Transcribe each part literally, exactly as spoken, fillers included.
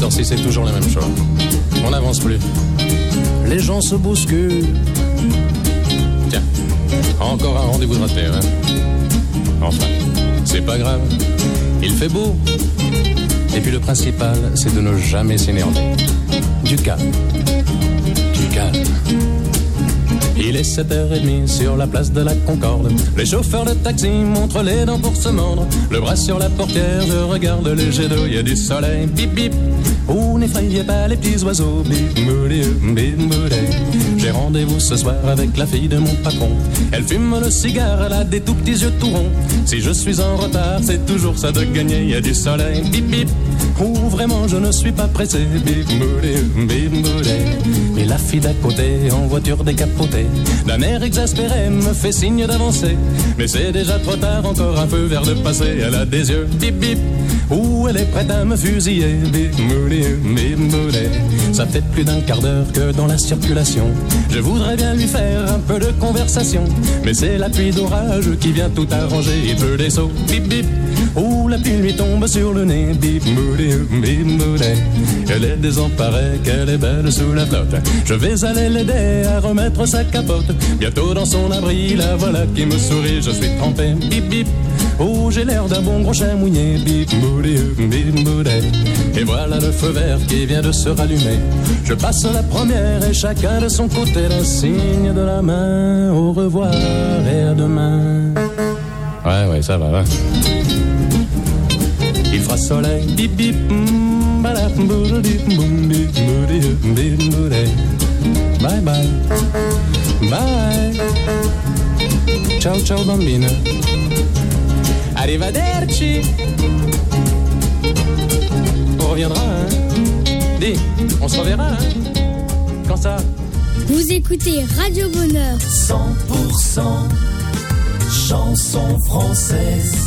heure-ci, c'est toujours la même chose. On n'avance plus. Les gens se bousculent. Tiens, encore un rendez-vous de raté, hein. Enfin, c'est pas grave. Il fait beau. Et puis le principal, c'est de ne jamais s'énerver. Du calme. Du calme. Il est sept heures trente sur la place de la Concorde. Les chauffeurs de taxi montrent les dents pour se mordre. Le bras sur la portière, je regarde les jets d'eau. Il y a du soleil, bip bip. Oh, n'effrayez pas les petits oiseaux, bip moulé, bip moulé. J'ai rendez-vous ce soir avec la fille de mon patron. Elle fume le cigare, elle a des tout petits yeux tout ronds. Si je suis en retard, c'est toujours ça de gagner. Il y a du soleil, bip bip. Oh, vraiment, je ne suis pas pressé, bip moulé, bip moulé. Mais la fille d'à côté, en voiture décapotée, d'un air exaspéré, me fait signe d'avancer. Mais c'est déjà trop tard, encore un feu vert de passer. Elle a des yeux, bip bip. Ouh, elle est prête à me fusiller, bip moulé, bip moulé. Ça fait plus d'un quart d'heure que dans la circulation je voudrais bien lui faire un peu de conversation. Mais c'est la pluie d'orage qui vient tout arranger. Il pleut des seaux, bip bip. Ouh, la pluie lui tombe sur le nez, bip moulé, bip moulé. Elle est désemparée, qu'elle est belle sous la flotte. Je vais aller l'aider à remettre sa capote. Bientôt dans son abri, la voilà qui me sourit. Je suis trempé, bip bip. Oh, j'ai l'air d'un bon gros chien mouillé, bip moulé, bip moulé. Et voilà le feu vert qui vient de se rallumer. Je passe la première et chacun de son côté. Le signe de la main, au revoir et à demain. Ouais, ouais, ça va, hein. Il fera soleil, bip bip, bip bye bye, bye. Ciao ciao bambina. Arrivederci. On reviendra, hein. Dis, on se reverra, hein. Quand ça? Vous écoutez Radio Bonheur. cent pour cent chansons françaises.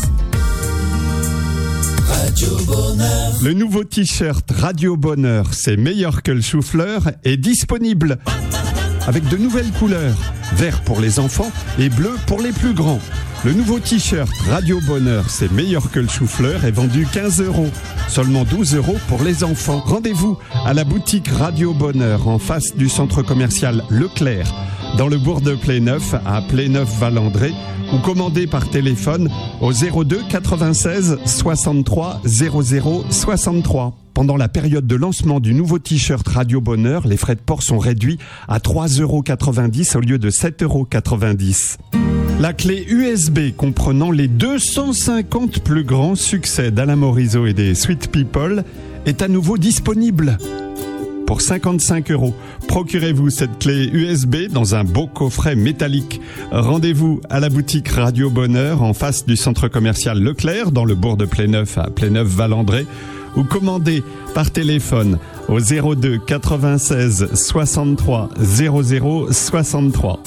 Radio Bonheur. Le nouveau t-shirt Radio Bonheur, c'est meilleur que le chou-fleur, est disponible avec de nouvelles couleurs, vert pour les enfants et bleu pour les plus grands. Le nouveau t-shirt Radio Bonheur, c'est meilleur que le chou-fleur, est vendu quinze euros. Seulement douze euros pour les enfants. Rendez-vous à la boutique Radio Bonheur en face du centre commercial Leclerc, dans le bourg de Pléneuf, à Pléneuf-Valandré, ou commandez par téléphone au zéro deux quatre-vingt-seize soixante-trois zéro zéro soixante-trois. Pendant la période de lancement du nouveau t-shirt Radio Bonheur, les frais de port sont réduits à trois euros quatre-vingt-dix au lieu de sept euros quatre-vingt-dix. La clé U S B comprenant les deux cent cinquante plus grands succès d'Alain Morisot et des Sweet People est à nouveau disponible pour cinquante-cinq euros. Procurez-vous cette clé U S B dans un beau coffret métallique. Rendez-vous à la boutique Radio Bonheur en face du centre commercial Leclerc dans le bourg de Pléneuf à Pléneuf-Valandré, ou commandez par téléphone au zéro deux quatre-vingt-seize soixante-trois zéro zéro soixante-trois.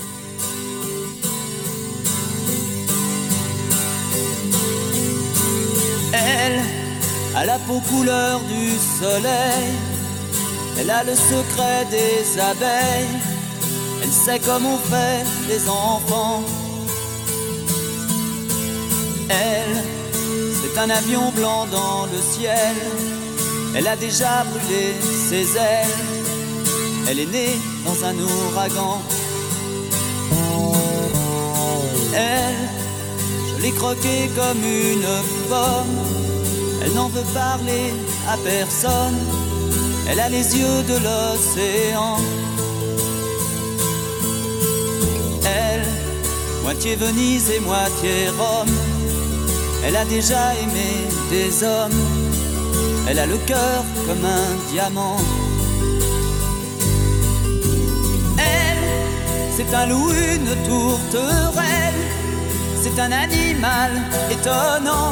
Elle a la peau couleur du soleil, elle a le secret des abeilles, elle sait comment on fait les enfants. Elle, c'est un avion blanc dans le ciel, elle a déjà brûlé ses ailes, elle est née dans un ouragan. Elle, je l'ai croquée comme une pomme, elle n'en veut parler à personne, elle a les yeux de l'océan. Elle, moitié Venise et moitié Rome, elle a déjà aimé des hommes, elle a le cœur comme un diamant. Elle, c'est un loup, une tourterelle, c'est un animal étonnant.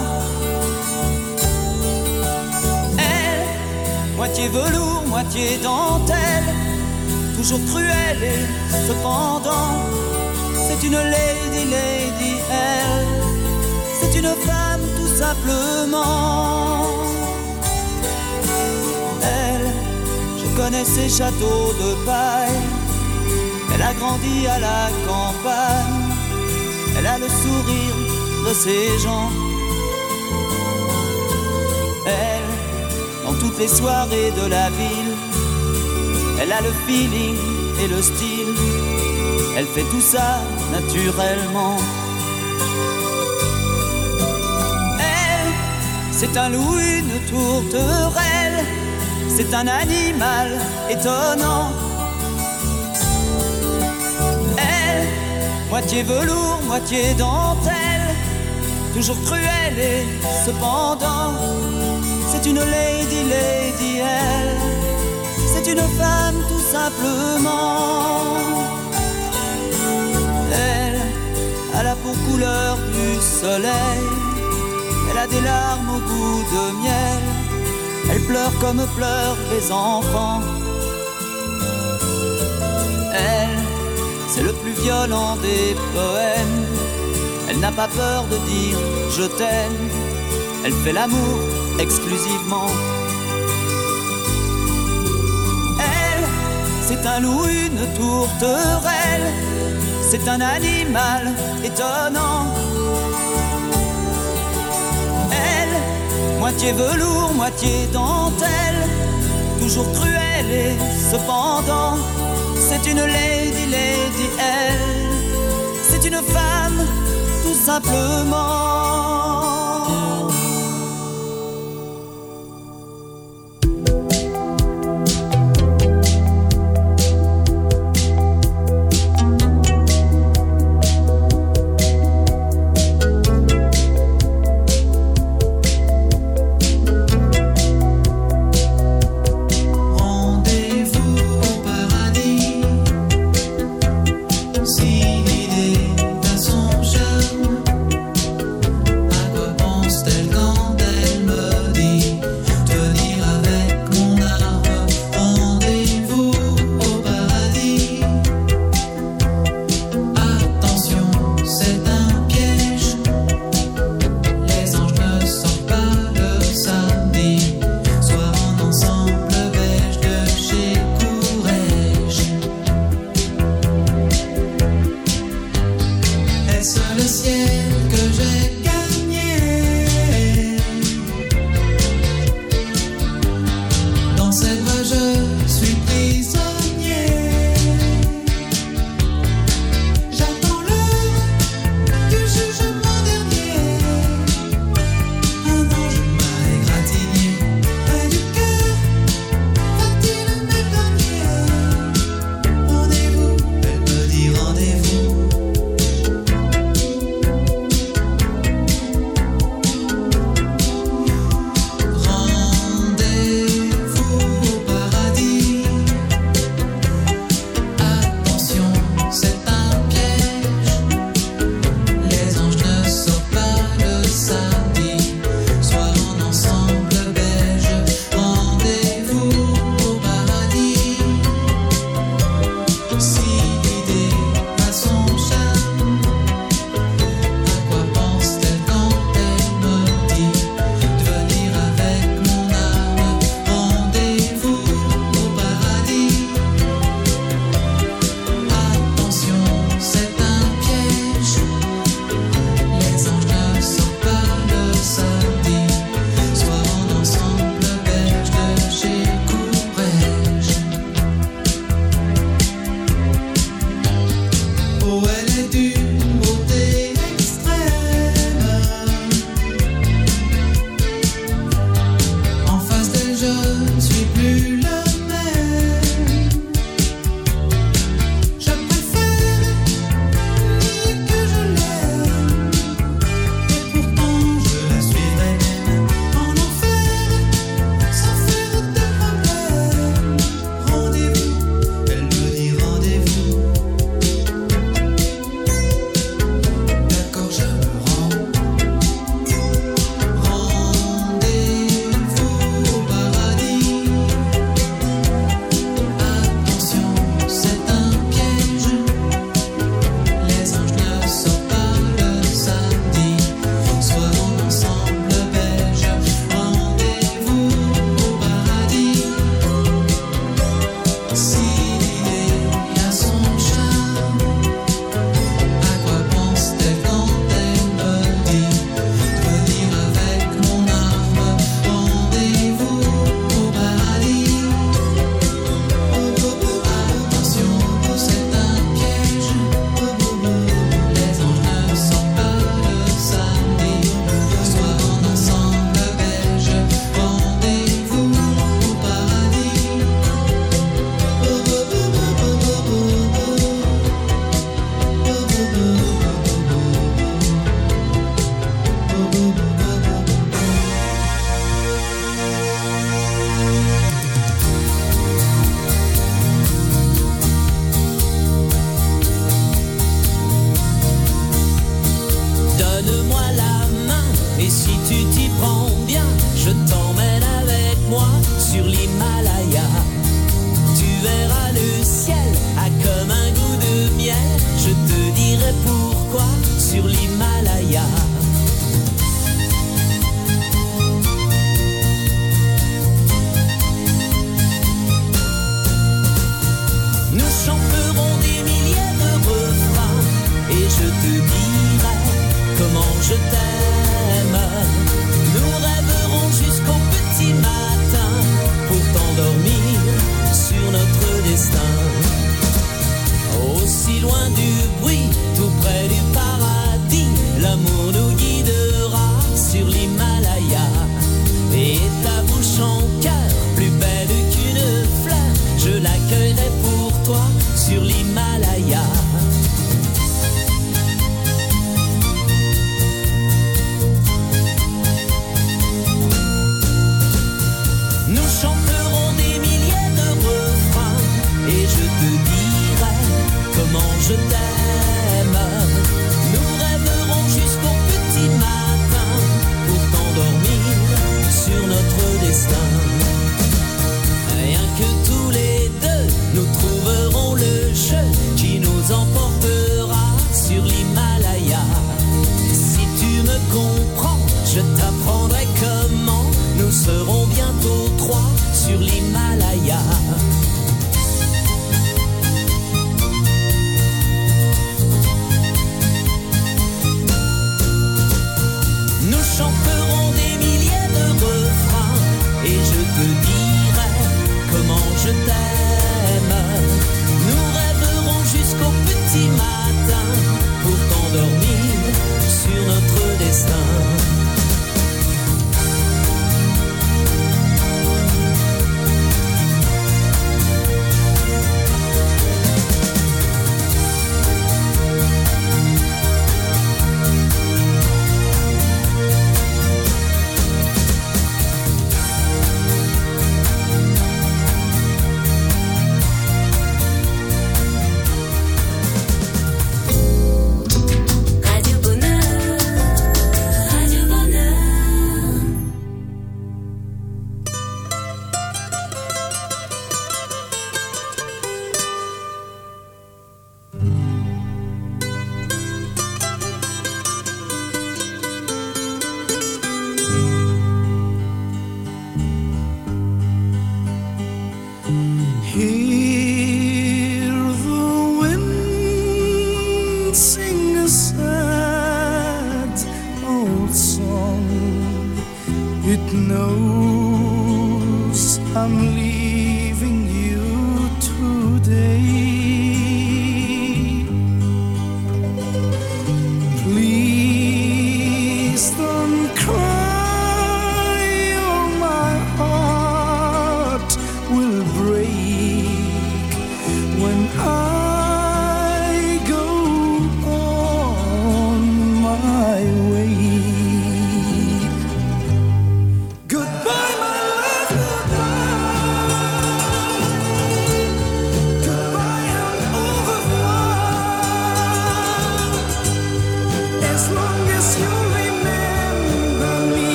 Elle, moitié velours, moitié dentelle, toujours cruelle et cependant, c'est une lady, lady, elle, c'est une femme tout simplement. Elle, je connais ses châteaux de paille, elle a grandi à la campagne, elle a le sourire de ses gens. Elle, dans toutes toutes les soirées de la ville. Elle a le feeling et le style, elle fait tout ça naturellement. Elle, c'est un loup, une tourterelle, c'est un animal étonnant. Elle, moitié velours, moitié dentelle, toujours cruelle et cependant, c'est une lady, lady, elle, c'est une femme tout simplement. Elle a la peau couleur du soleil, elle a des larmes au goût de miel, elle pleure comme pleurent les enfants. Elle, c'est le plus violent des poèmes, elle n'a pas peur de dire je t'aime, elle fait l'amour exclusivement. Elle, c'est un loup, une tourterelle, c'est un animal étonnant. Elle, moitié velours, moitié dentelle, toujours cruelle et cependant, c'est une lady, lady, elle, c'est une femme tout simplement.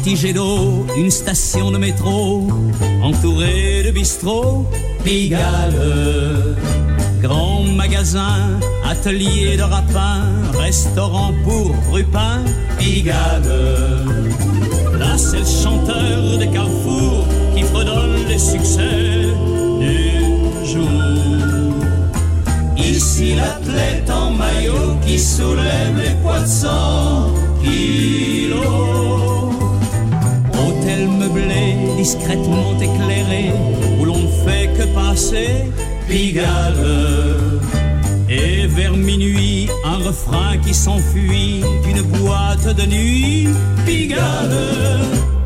petit jet d'eau, une station de métro, entourée de bistrots, Pigalle. Grand magasin, atelier de rapin, restaurant pour Rupin, Pigalle. Là c'est le chanteur des carrefours qui fredonne les succès du jour. Ici l'athlète en maillot qui soulève les poids de cent kilos. Hôtel meublé, discrètement éclairé, où l'on ne fait que passer, Pigalle. Et vers minuit, un refrain qui s'enfuit d'une boîte de nuit, Pigalle.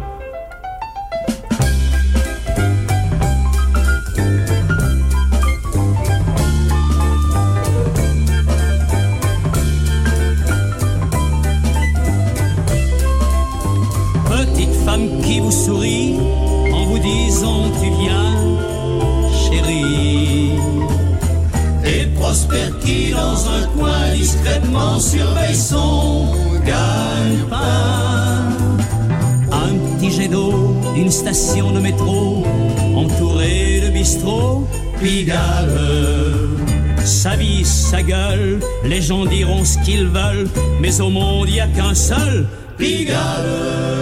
Petite femme qui vous sourit en vous disant tu viens, chérie. Et Prosper qui dans un coin discrètement surveille son gagne-pain. Un petit jet d'eau d'une station de métro entourée de bistrots, Pigalle. Sa vie, sa gueule, les gens diront ce qu'ils veulent, mais au monde il n'y a qu'un seul, Pigalle.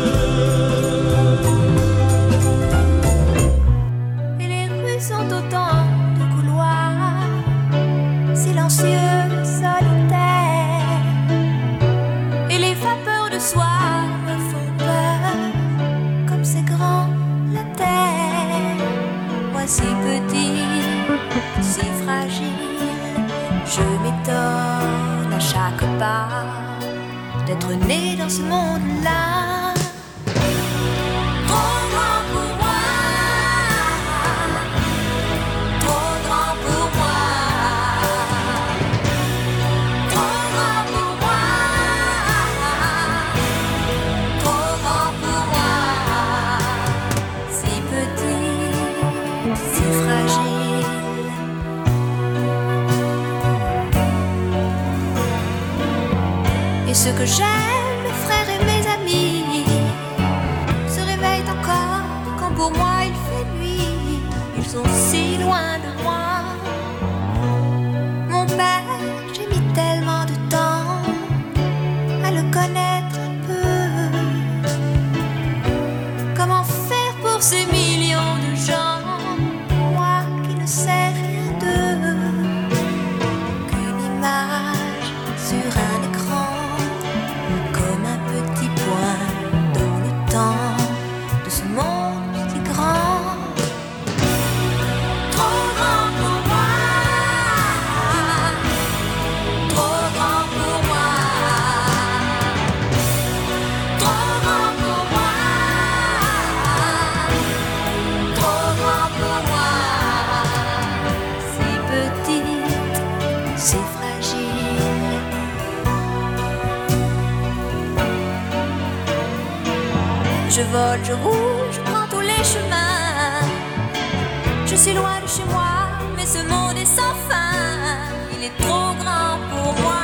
Et les rues sont autant de couloirs silencieux, solitaires. Et les vapeurs de soir me font peur, comme c'est grand la terre. Moi si petit, si fragile, je m'étonne à chaque pas d'être né dans ce monde-là. Trop grand pour moi, trop grand pour moi, trop grand pour moi, trop grand pour moi. Si petit, si fragile. Et ce que j'aime, mes frères et mes amis, se réveillent encore quand pour moi il fait nuit. Ils sont si loin de moi. Mon père, j'ai mis tellement de temps à le connaître un peu. Comment faire pour ces millions de gens, moi qui ne sais rien d'eux, qu'une image sur un écran, comme un petit point dans le temps de ce monde si grand. Trop grand pour moi, trop grand pour moi, trop grand pour moi, trop grand pour moi. Si petite, si fragile. Je vole, je roule, je prends tous les chemins. Je suis loin de chez moi, mais ce monde est sans fin. Il est trop grand pour moi,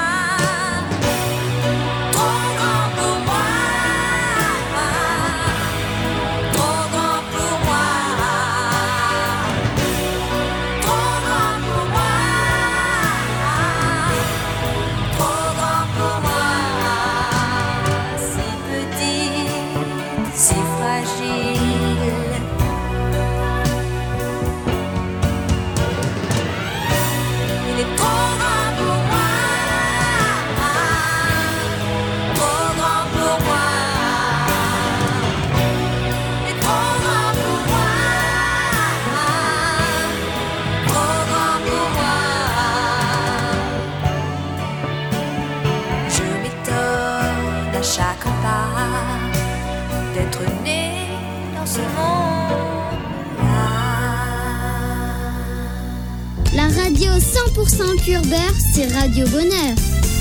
trop grand pour moi, trop grand pour moi, trop grand pour moi, trop grand pour moi. Si petit, si fragile. Il est trop grand pour moi, trop grand pour moi, il est trop grand pour moi, trop grand pour moi. Je m'étonne à chaque pas d'être né dans ce monde-là. La radio cent pour cent pure beurre, c'est Radio Bonheur.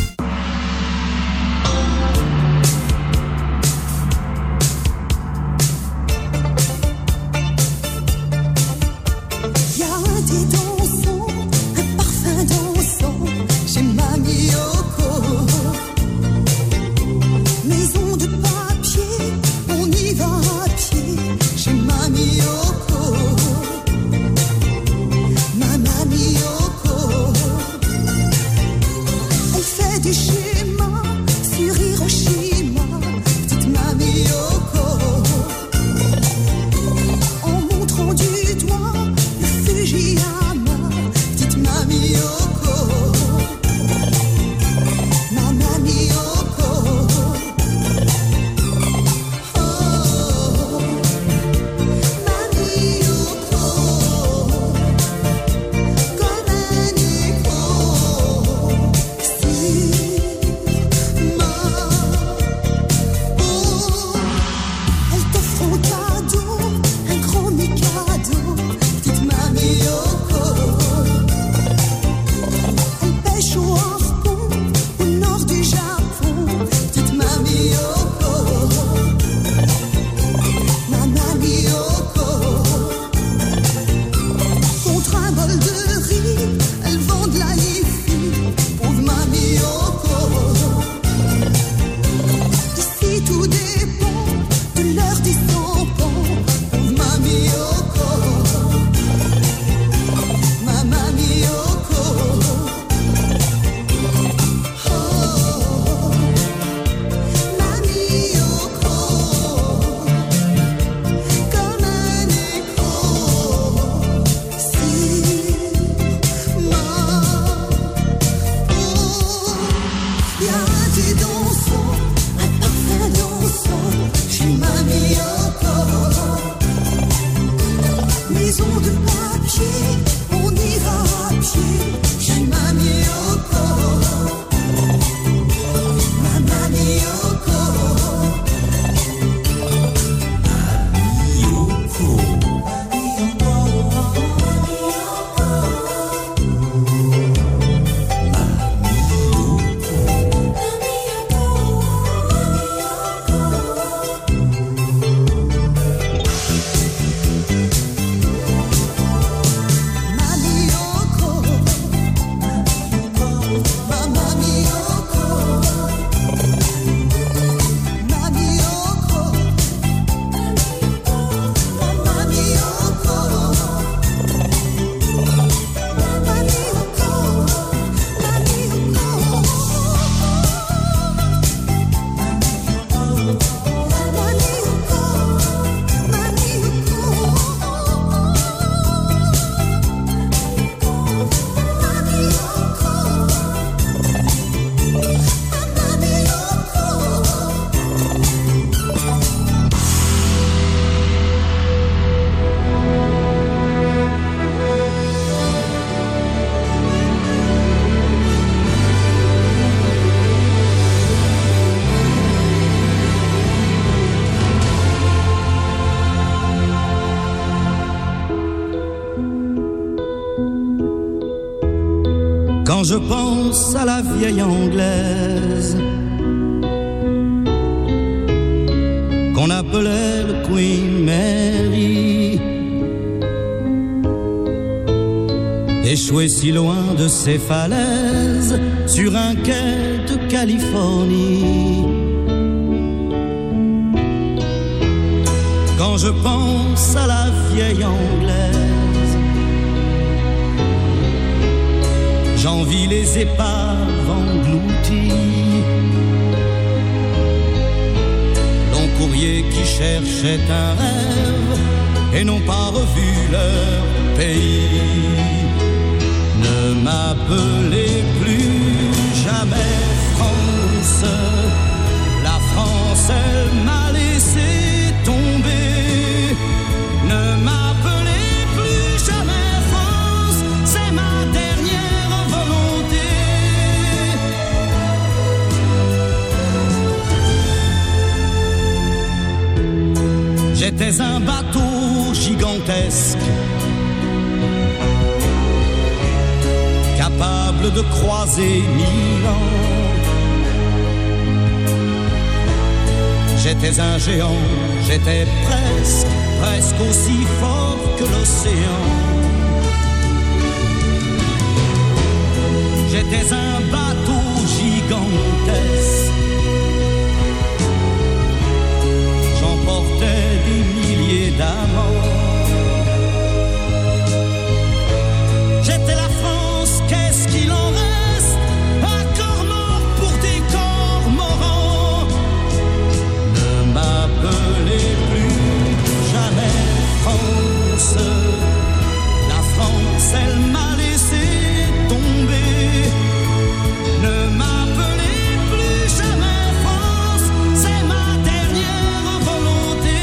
Y'a des dansants, un parfum dansant chez Mamie Yoko. Maison de papier, on y va maison de papier, on ira à pied chez Mamie Yoko. Ma Mamie Yoko. Mamie Yoko. Quand je pense à la vieille anglaise qu'on appelait le Queen Mary, échouée si loin de ses falaises sur un quai de Californie. Quand je pense à la vieille anglaise, j'envie les épaves englouties, longs courriers qui cherchaient un rêve et n'ont pas revu leur pays. Ne m'appelez plus jamais France, la France elle m'a laissé tomber. Ne m'appelez plus jamais France, c'est ma dernière volonté. J'étais un bateau gigantesque, capable de croiser mille ans. J'étais un géant, j'étais presque, presque aussi fort que l'océan. J'étais un bateau gigantesque, j'emportais des milliers d'amants. J'étais la France, qu'est-ce qu'il en reste? Un corps mort pour des cormorans. Ne m'appelez plus jamais France, la France elle m'a laissé tomber. Ne m'appelez plus jamais France, c'est ma dernière volonté.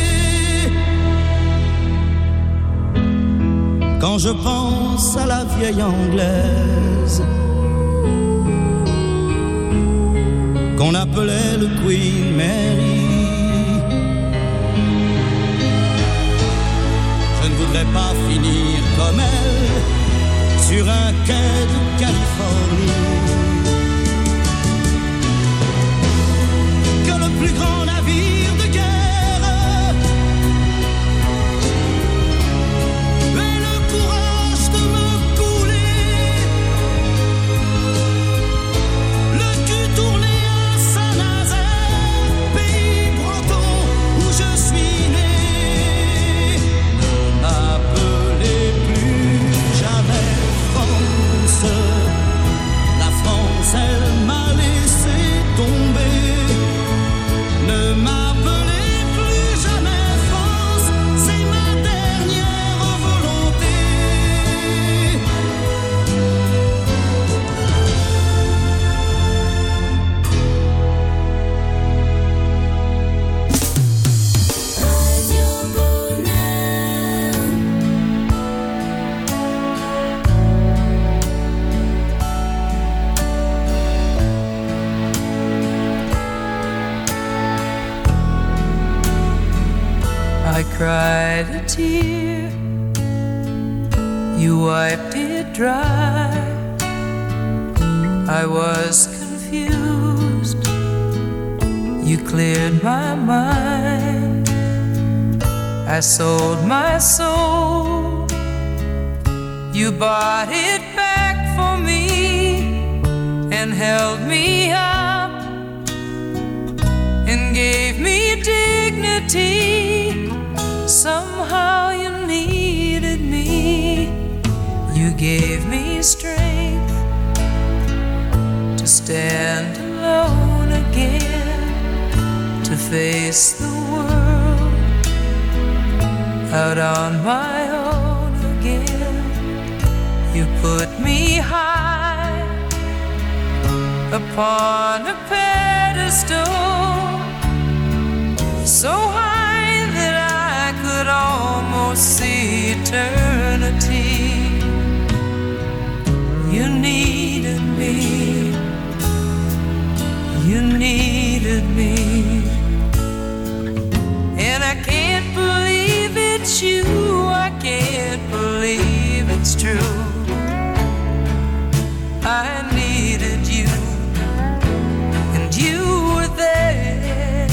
Quand je pense à la vieille anglaise qu'on appelait le Queen Mary, je ne voudrais pas finir comme elle sur un quai de Californie. Que le plus grand navire de guerre ait le courage de me couler, le cul tourné à Saint-Nazaire, pays breton où je suis né. Ne m'appelez plus jamais France, la I cried a tear, you wiped it dry. I was confused, you cleared my mind. I sold my soul, you bought it back for me and held me up and gave me dignity. Somehow you needed me, you gave me strength to stand alone again, to face the world out on my own again. You put me high upon a pedestal, so high that I could almost see eternity. You needed me, you needed me, and I can't believe it's you, I can't believe it's true. I needed you, and you were there,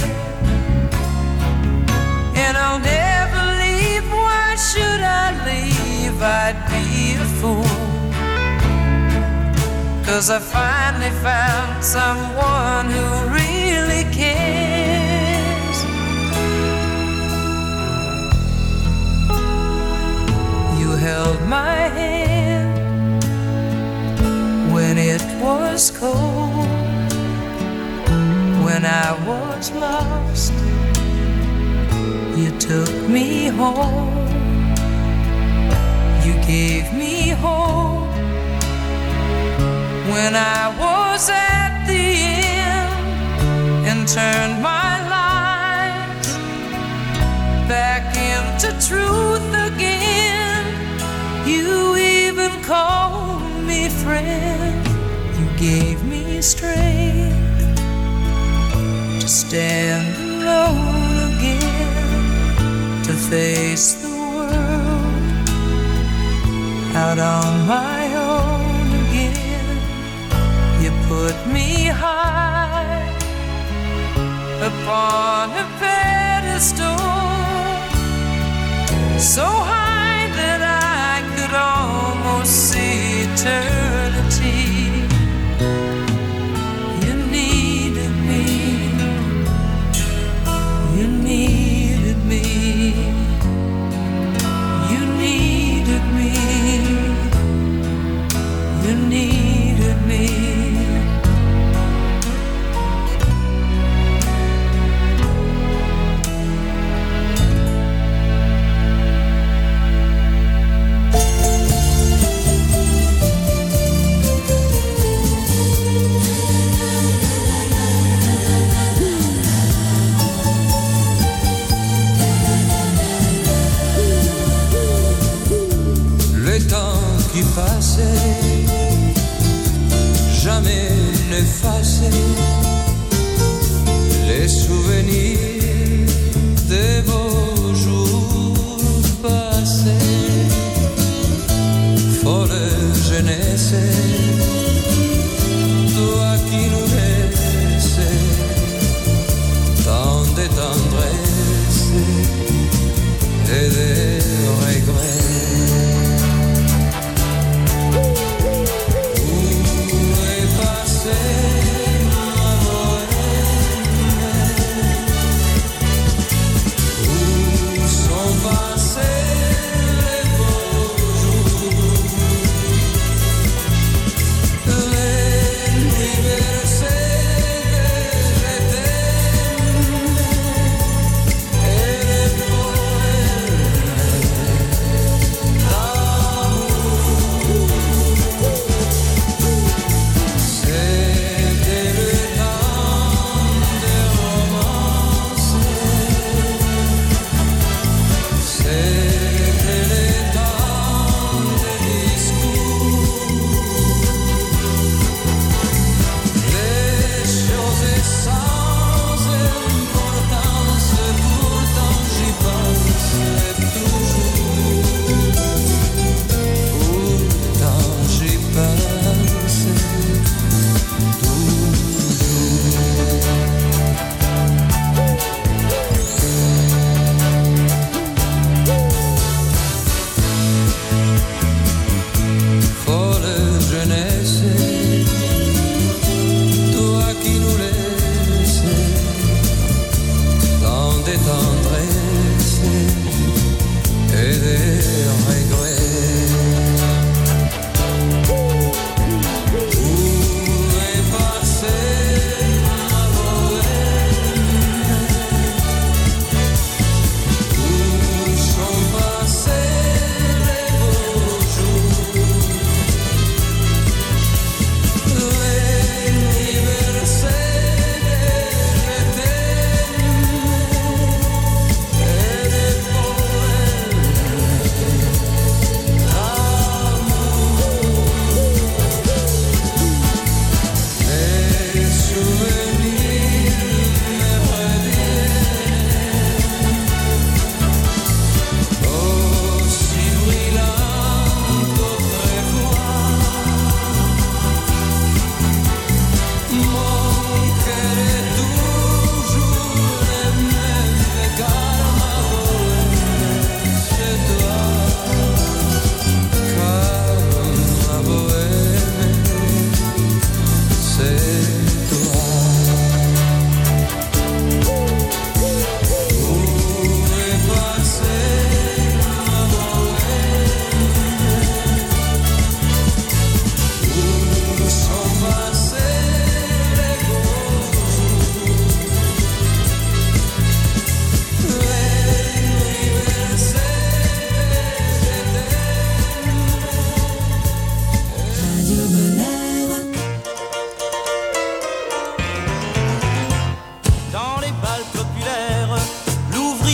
and I'll never leave. Why should I leave? I'd be a fool, 'cause I finally found someone who really cares. You held my hand when it was cold, when I was lost, you took me home, you gave me hope. When I was at the end and turned my life back into truth again, you even called me friend. You gave me strength to stand alone again, to face the world out on my own again. You put me high upon a pedestal, so high that I could almost see eternity. You needed me, you needed me, you needed me, you needed me. Le temps qui passait, jamais n'effacé les souvenirs des beaux jours passés. Folle jeunesse, toi qui nous laissais tant de tendresse et de regrets.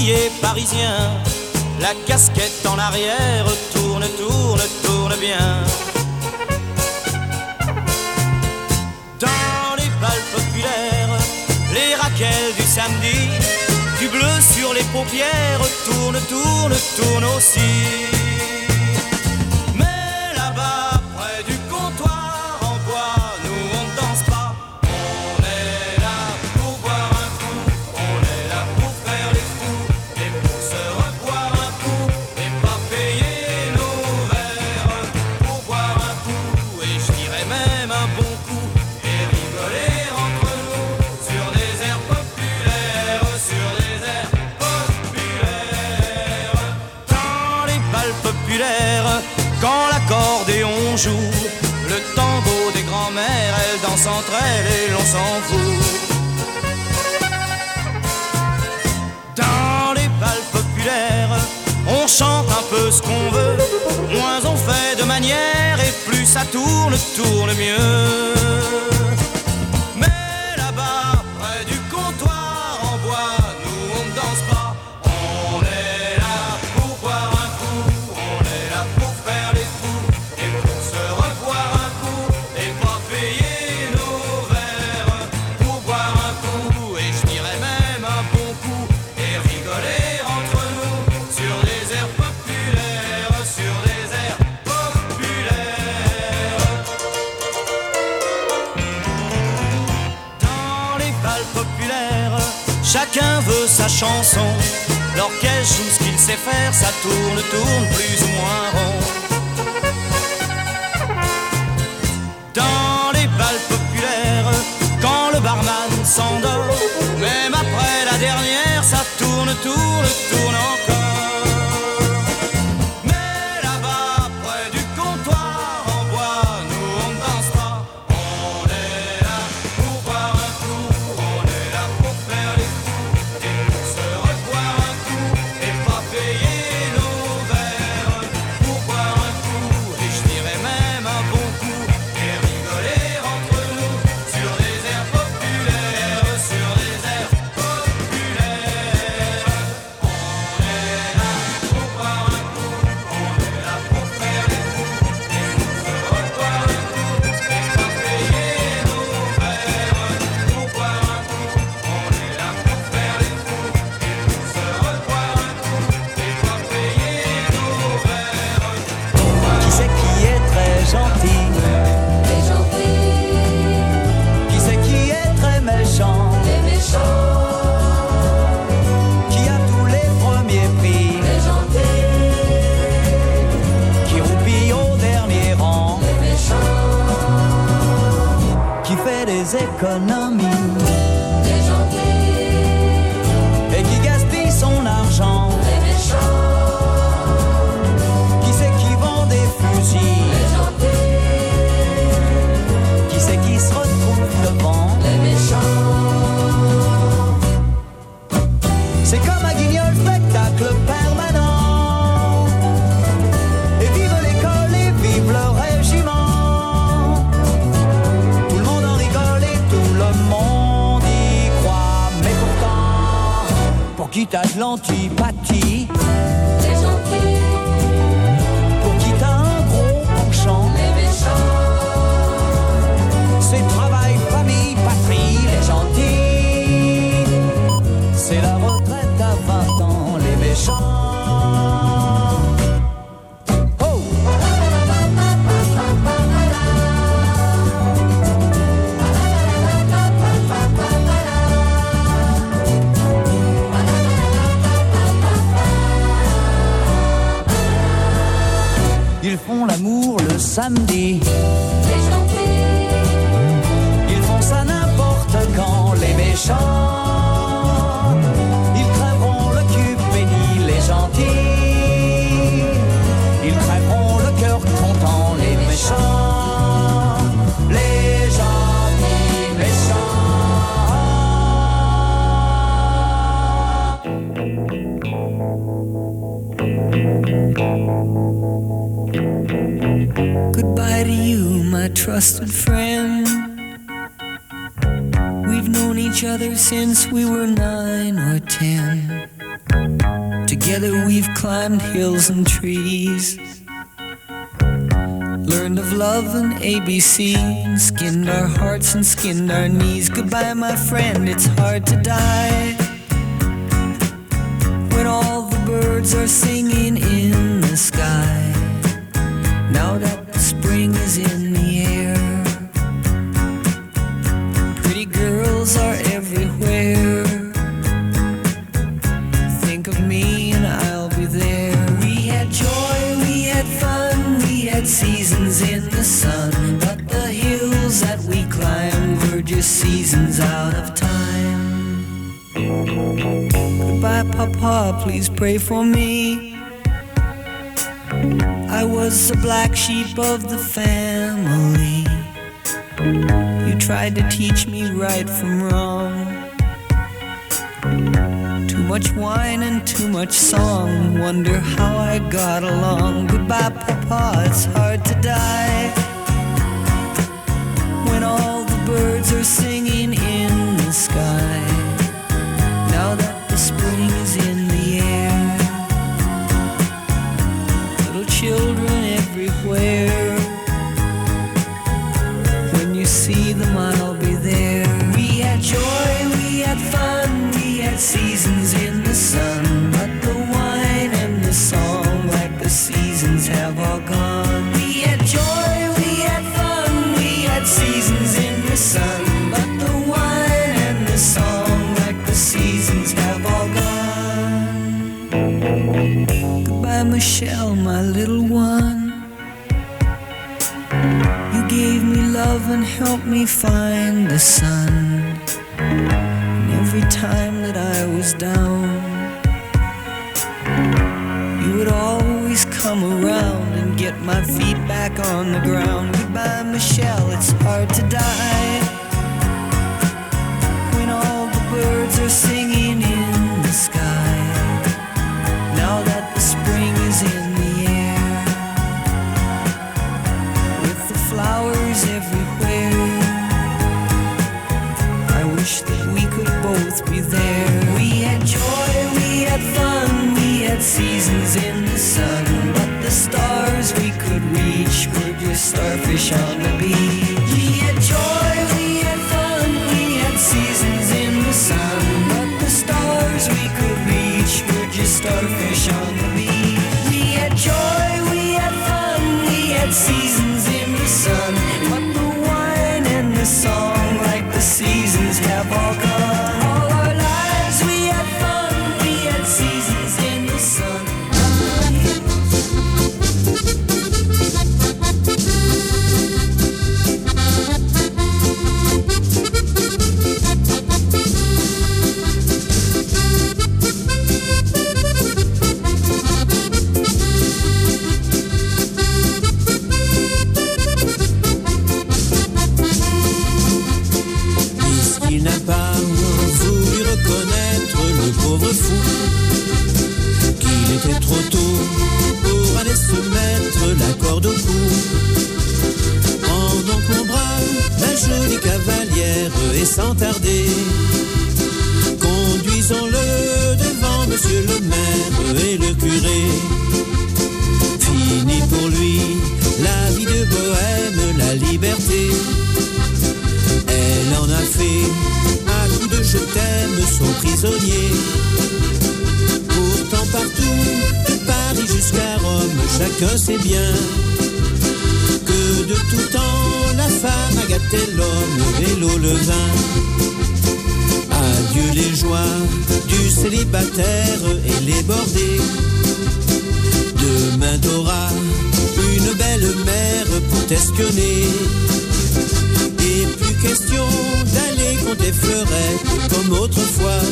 tablier parisien, la casquette en arrière, tourne, tourne, tourne bien. Dans les balles populaires, les raquettes du samedi, du bleu sur les paupières, tourne, tourne, tourne aussi. Mais là-bas, près du comptoir en bois, nous on ne danse pas. On est là pour boire un coup, on est là pour faire les fous, et pour se reboire un coup, et pas payer nos verres. Pour boire un coup, et je dirais même un bon coup, et rigoler entre nous sur des airs populaires, sur des airs populaires. Dans les balles populaires, quand l'accordéon joue, le tango des grands-mères, elles dansent entre elles et l'on s'en fout. Dans les balles populaires, on chante un peu ce qu'on veut, moins on fait de manière et plus ça tourne, tourne mieux. Mais là-bas, près du comptoir en bois, nous on ne danse pas. On est là pour boire un coup, on est là pour faire les fous, et pour se revoir un coup, et pas payer nos verres. Pour boire un coup, et je dirais même un bon coup, et rigoler entre nous sur des airs populaires, sur des airs populaires. Dans les balles populaires, chacun veut sa chanson. L'orchestre joue ce qu'il sait faire, ça tourne, tourne plus ou moins rond. Dans les balles populaires, quand le barman s'endort, même après la dernière, ça tourne, tourne, tourne encore. Mais là-bas, près du comptoir en bois, nous on ne danse pas. On est là pour boire un coup, on est là pour faire les fous, et pour se revoir un coup, et pas payer nos verres. Pour boire un coup, et je dirais même un bon coup, et rigoler entre nous sur des airs populaires, sur des airs populaires. On est là pour boire un coup, on est là pour faire les fous, et pour se revoir un coup, et pas payer nos verres. Pour boire un coup, on est là pour faire les fous, et pour se revoir un coup, et pas payer nos verres. Qui c'est qui est très gentil? Les gentils, Qui c'est qui est très méchant? les méchants, Qui a tous les premiers prix? les gentils, Qui roupille au dernier rang? les méchants, Qui fait des économies les gentils, et qui gaspille son argent? les méchants, Qui c'est qui vend des fusils? les gentils, Qui c'est qui se retrouve devant? les méchants. C'est comme à Guignol, spectacle permanent. Et vive l'école et vive le régiment. Tout le monde en rigole et tout le monde y croit. Mais pourtant, pour qui t'as de l'antipathie? Les gentils, Pour qui t'as un gros penchant? les méchants, C'est travail, famille, patrie, les gentils. C'est la retraite à vingt ans, les méchants. Oh! Ils font l'amour le samedi. les gentils, Ils font ça n'importe quand, les méchants. Ils crèveront le cul béni, les gentils. Ils crèveront le cœur content, les méchants. Les gentils méchants. Goodbye to you, my trusted friend. We've known each other since we were nine or ten. Together we've climbed hills and trees, learned of love and A B C, skinned our hearts and skinned our knees. Goodbye, my friend, it's hard to die when all the birds are singing in the sky. Now that the spring is in the air, pretty girls are everywhere. Think of me and I'll be there. We had joy, we had fun, we had seasons in the sun, but the hills that we climbed were just seasons out of time. Goodbye, Papa, please pray for me. I was the black sheep of the family. You tried to teach me right from wrong. Too much wine and too much song, wonder how I got along. Goodbye, Papa, it's hard to die when all the birds are singing in the sky. Now that the spring is in the air, little children everywhere. When you see them, I'll be there. We had joy, we had fun, we had seasons in the sun, but the wine and the song, like the seasons, have all gone. We had joy, we had fun, we had seasons in the sun, but the wine and the song, like the seasons, have all gone. Goodbye, Michelle, my little one. You gave me love and helped me find the sun. And every time that I was down, you would always come around and get my feet back on the ground. Goodbye, Michelle, it's hard to die when all the birds are singing in the sky. Now that the spring is in the air, with the flowers everywhere, I wish that we could both be there. We had joy, we had fun, we had seasons in the sun, but the stars we could reach were just starfish on the beach. We had joy, we had fun, we had seasons in the sun, but the stars we could reach were just starfish on the beach. We had joy, we had fun, we had seasons in the sun, but the wine and the song, like the seasons, have all gone. All our lives we had fun, we had seasons in the sun. Puisqu'il n'a pas voulu reconnaître le pauvre fou, qu'il était trop tôt pour aller se mettre la corde au cou. Prends donc mon bras, la jolie cavalière, et sans tarder, conduisons-le devant monsieur le maire et le curé. Fini pour lui la vie de bohème, la liberté. Elle en a fait, à coup de je t'aime, son prisonnier. Pourtant partout, de Paris jusqu'à Rome, chacun sait bien que de tout temps, la femme a gâté l'homme, et l'eau le vin. Adieu les joies du célibataire et les bordés. Demain t'auras une belle mère pour t'espionner. Et plus question d'aller compter fleurettes comme autrefois.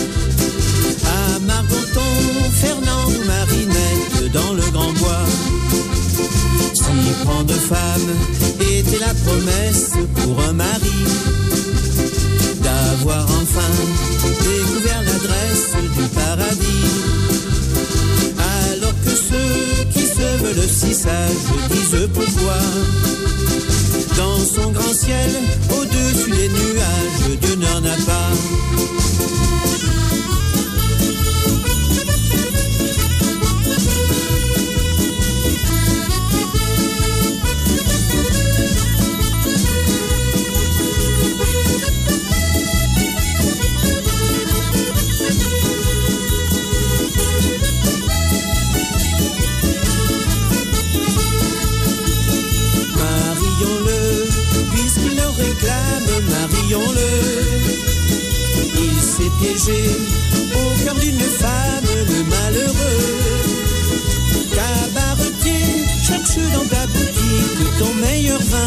À Margoton, Fernand ou Marinette dans le Grand Bois. Si prendre femme était la promesse pour un mari, d'avoir enfin découvert l'adresse du paradis. Alors que ceux qui se veulent si sages disent pourquoi. Dans son grand ciel, au-dessus des nuages, Dieu n'en a pas.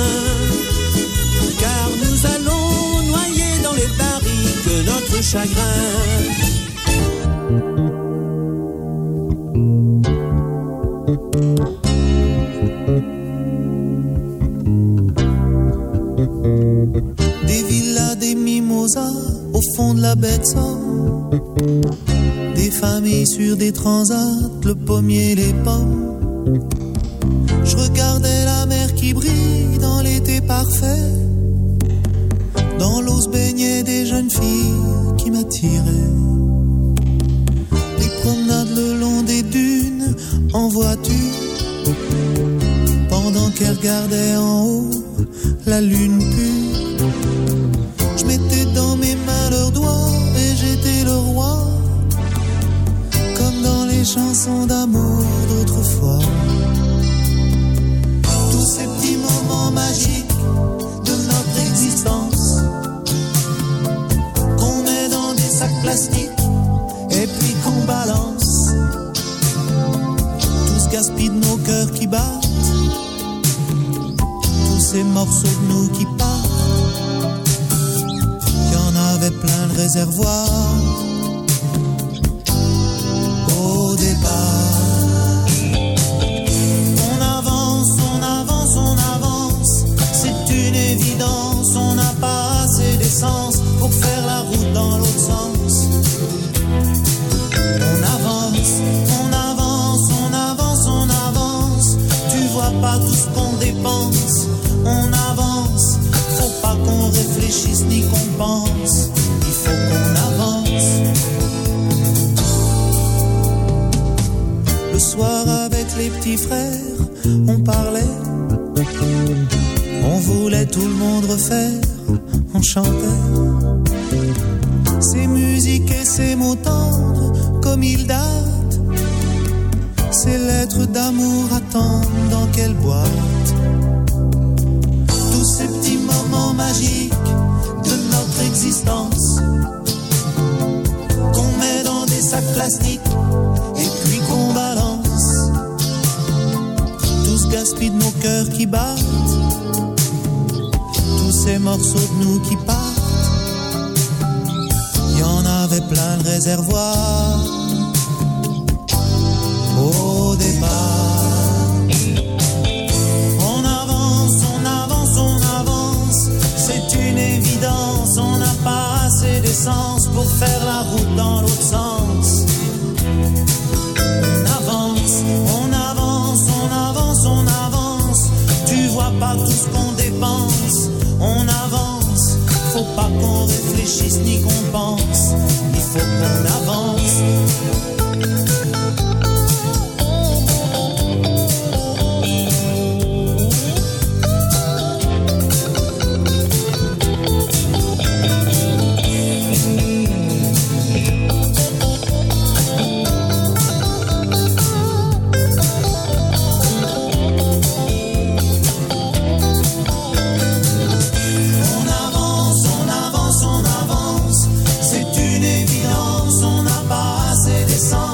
car nous allons noyer dans les barriques notre chagrin. Des villas, des mimosas au fond de la baie de Somme, des familles sur des transats, le pommier, les pommes. Je regardais la mer qui brille dans l'été parfait. Dans l'eau se baignaient des jeunes filles qui m'attiraient. Des promenades le long des dunes en voiture, pendant qu'elles regardaient en haut la lune pure. Je mettais dans mes mains leurs doigts et j'étais le roi, comme dans les chansons d'amour d'autrefois. Tous ces petits moments magiques de notre existence, qu'on met dans des sacs plastiques et puis qu'on balance. Tout ce gaspille de nos cœurs qui battent, tous ces morceaux de nous qui partent. Il y en avait plein le réservoir au départ. On avance, on avance, on avance, c'est une évidence. On n'a pas assez d'essence pour faire la route dans l'autre sens. On avance, on avance, on avance, on avance. Tu vois pas tout ce qu'on dépense. On avance, faut pas qu'on réfléchisse ni qu'on pense. Il faut qu'on avance. Le soir avec les petits frères, on parlait, on voulait tout le monde refaire, on chantait ces musiques et ces mots tendres comme ils datent. Ces lettres d'amour attendent dans quelle boîte? Tous ces petits moments magiques de notre existence, qu'on met dans des sacs plastiques et puis qu'on balance. Tout ce gaspille de nos cœurs qui battent, tous ces morceaux de nous qui partent. Il y en avait plein le réservoir au départ. On avance, on avance, on avance, c'est une évidence. On n'a pas assez d'essence pour faire la route dans l'autre sens. On avance, on avance, on avance, on avance. Tu vois pas tout ce qu'on dépense. On avance, faut pas qu'on réfléchisse ni qu'on pense. Il faut qu'on avance. On n'a pas assez d'essence.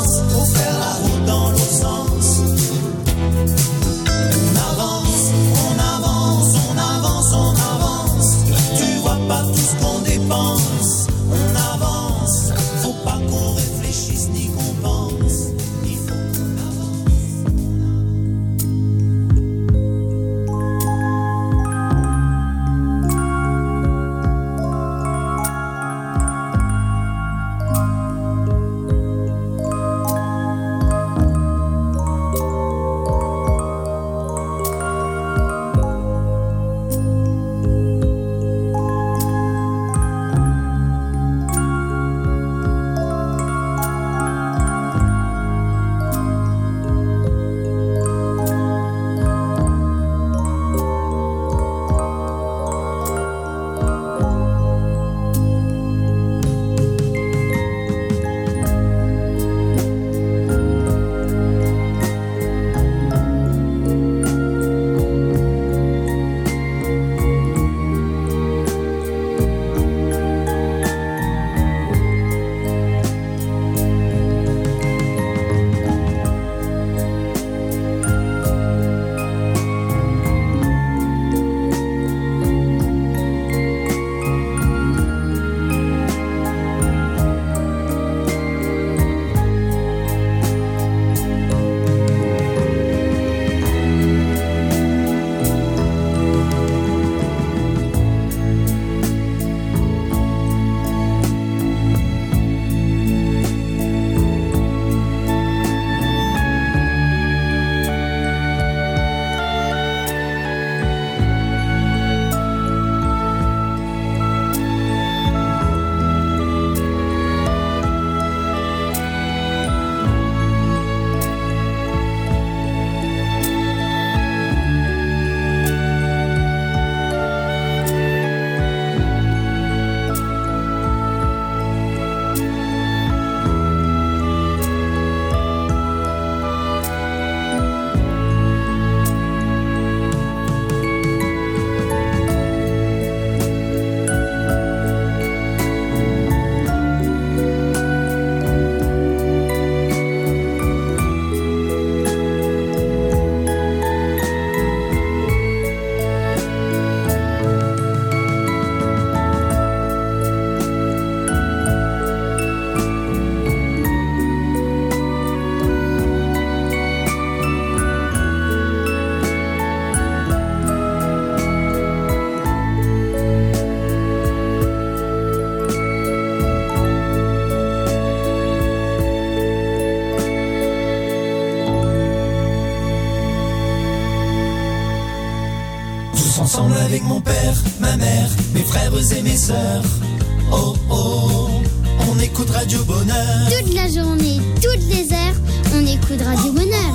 ensemble avec mon père, ma mère, mes frères et mes sœurs. Oh oh, on écoute Radio Bonheur. Toute la journée, toutes les heures, on écoute Radio Bonheur.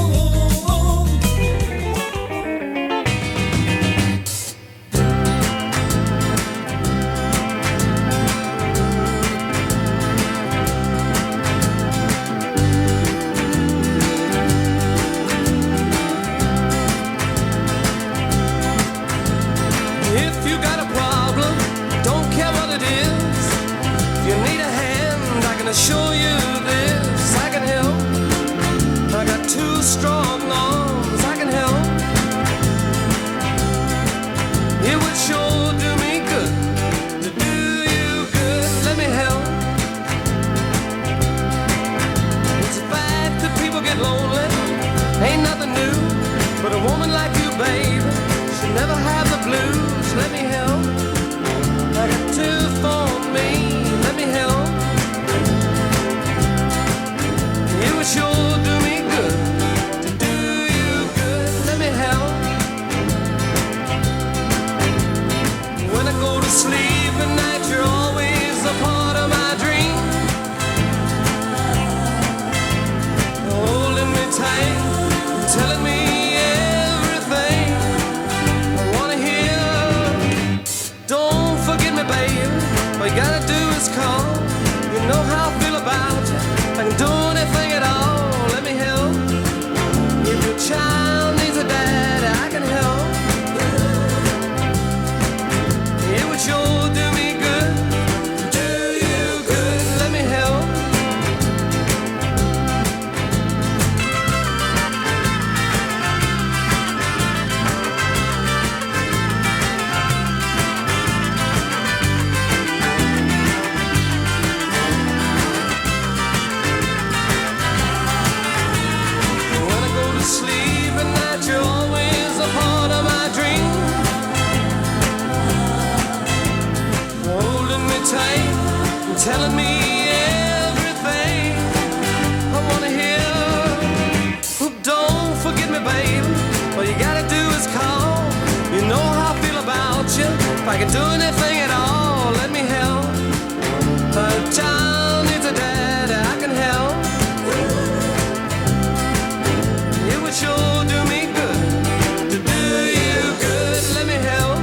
Show you this, I can help. I got two strong arms, I can help. It would sure do me good to do you good. Let me help. It's a fact that people get lonely, ain't nothing new. But a woman like you, babe, should never have the blues. Let me help. I got two for me. Let me help. It would sure do me good to do you good. Let me help. When I go to sleep at night, you're always a part of my dream. Holding me tight, telling me everything I wanna hear. Don't forget me, babe. All you gotta do is call. You know how I feel about you. I can do anything at all, let me help. If your child needs a dad, I can help. It would sure do me good, do you good, let me help. Sleep at night, you're always a part of my dream. Holding me tight and telling me everything I wanna hear. Oh, don't forget me, babe. All you gotta do is call. You know how I feel about you. If I can do anything at all, let me help. A child needs a dad, I can help. It would sure do me good to do you good. Let me help.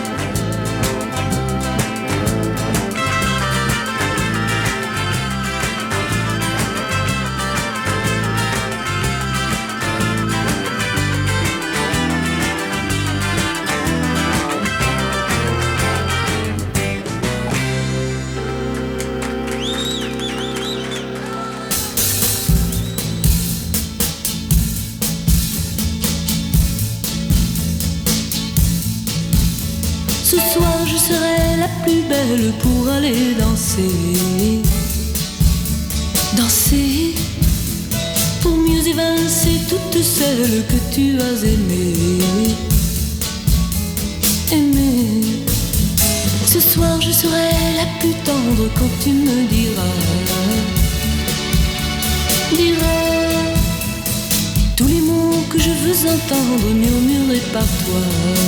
Ce soir je serai la plus belle pour aller danser. Danser pour mieux évincer toutes celles que tu as aimées. Aimées. Ce soir je serai la plus tendre quand tu me diras. Diras tous les mots que je veux entendre murmurés par toi.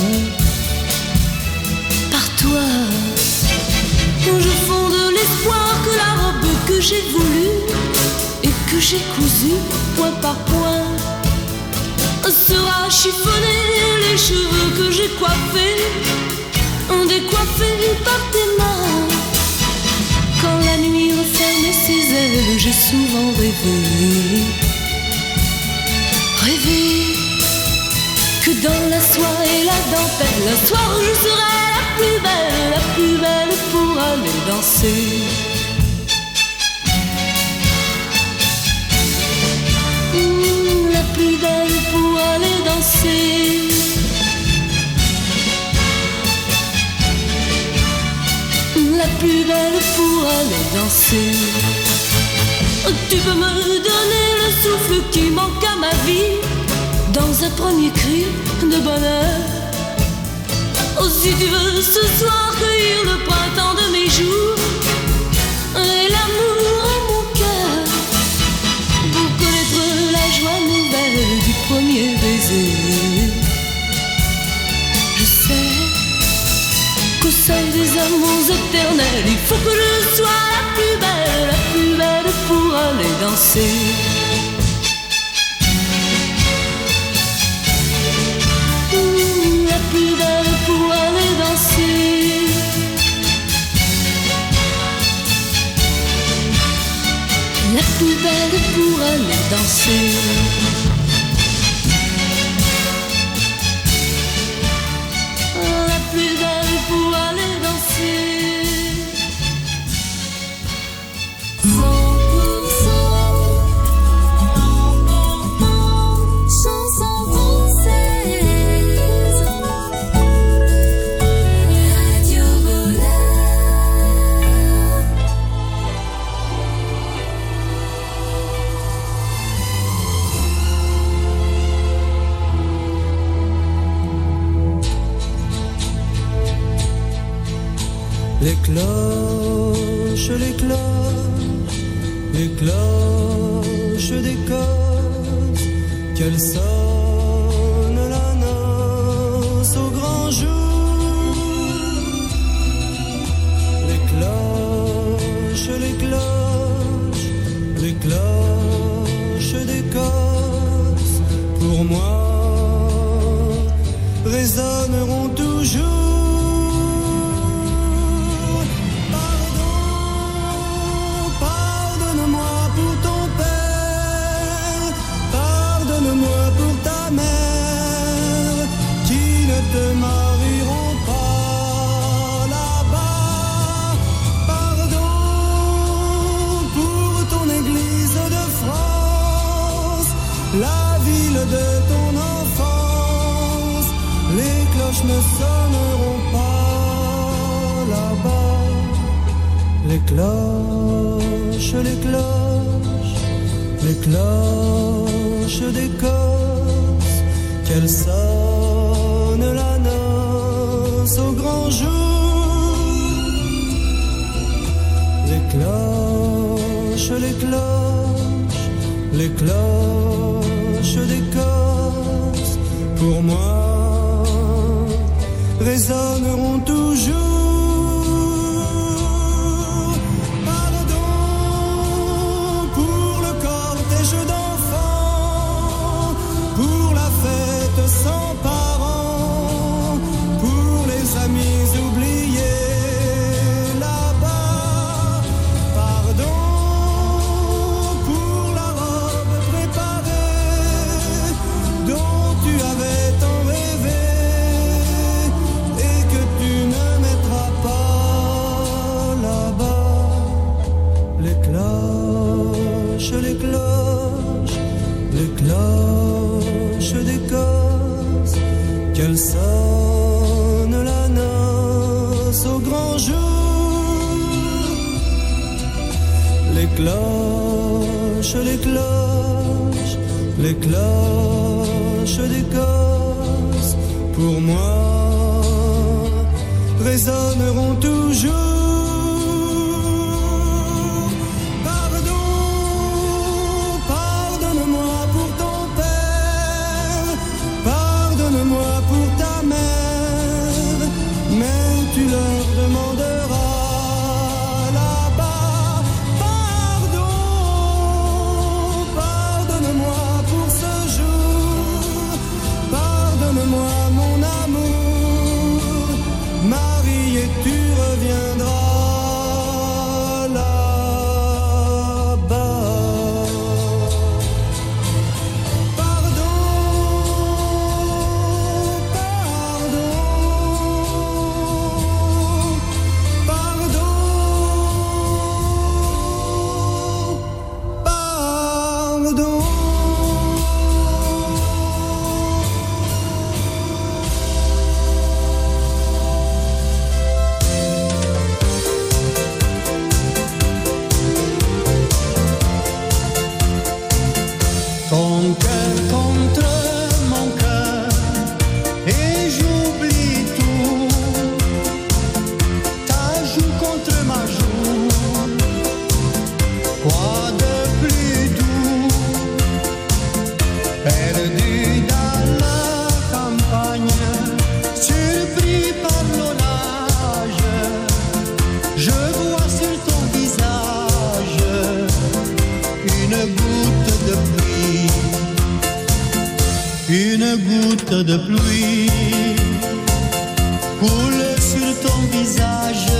Toi, je fonde l'espoir que la robe que j'ai voulue et que j'ai cousue point par point sera chiffonnée. Les cheveux que j'ai coiffés, décoiffés par tes mains. Quand la nuit refermait ses ailes, j'ai souvent rêvé, rêvé que dans la soie et la dentelle, un soir je serai la plus belle, la plus belle pour aller danser. Mmh, la plus belle pour aller danser. La plus belle pour aller danser. Tu peux me donner le souffle qui manque à ma vie dans un premier cri de bonheur. Oh, si tu veux ce soir cueillir le printemps de mes jours et l'amour en mon cœur, pour connaître la joie nouvelle du premier baiser. Je sais amours éternels. Il faut que je sois la plus belle, la plus belle pour aller danser. Mmh, la plus belle pour aller danser. La plus belle pour aller danser. La plus belle pour aller danser. cent pour cent chanson française. Radio Bonheur. Les cloches, les cloches, les cloches d'Écosse, qu'elles sonnent la noce au grand jour. Les cloches, les cloches, les cloches d'Écosse, pour moi, résonneront toujours. Te marieront pas là-bas. Pardon pour ton église de France, la ville de ton enfance. Les cloches ne sonneront pas là-bas. Les cloches, les cloches, les cloches d'Écosse, qu'elles sonnent la noce au grand jour. Les cloches, les cloches, les cloches d'Écosse, pour moi, résonneront toujours. Pardon pour le cortège d'enfants, pour la fête sans parents, pour les amis oubliés là-bas. Pardon pour la robe préparée dont tu avais tant rêvé et que tu ne mettras pas là-bas. Les cloches, les cloches, les cloches d'Écosse, qu'elles sonnent la noce au grand jour. Les cloches, les cloches, les cloches d'Écosse, pour moi, résonneront toujours. Pardon, pardonne-moi pour ton père, pardonne-moi pour ta mère, mais tu leur demanderas là-bas. Pardon, pardonne-moi pour ce jour, pardonne-moi mon amour, Marie, et tu reviendras là-bas. Pardon, pardon, pardon, pardon. Ton cœur contre mon cœur et j'oublie tout. Ta joue contre ma joue, quoi de plus doux? Perdu dans la campagne, surpris par l'orage, Une goutte de pluie coule sur ton visage,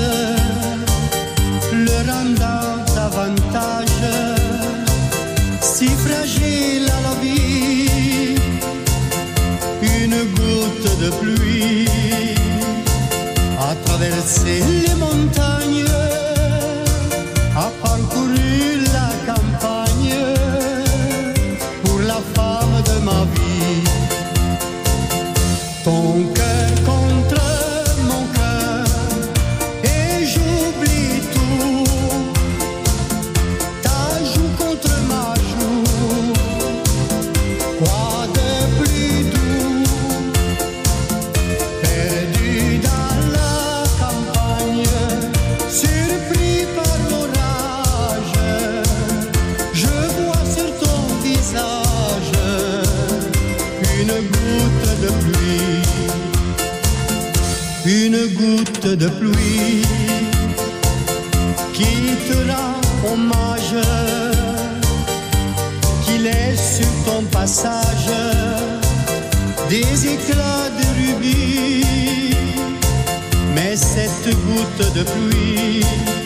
le rendant davantage si fragile à la vie. Une goutte de pluie a traversé les montagnes, a parcouru la campagne pour la femme de ma vie. Ton cœur contre mon cœur et j'oublie tout. Ta joue contre ma joue, quoi de plus doux? Perdu dans la campagne, surpris par l'orage, je vois sur ton visage une goutte de pluie, une goutte de pluie qui te rend hommage, qui laisse sur ton passage des éclats de rubis. Mais cette goutte de pluie,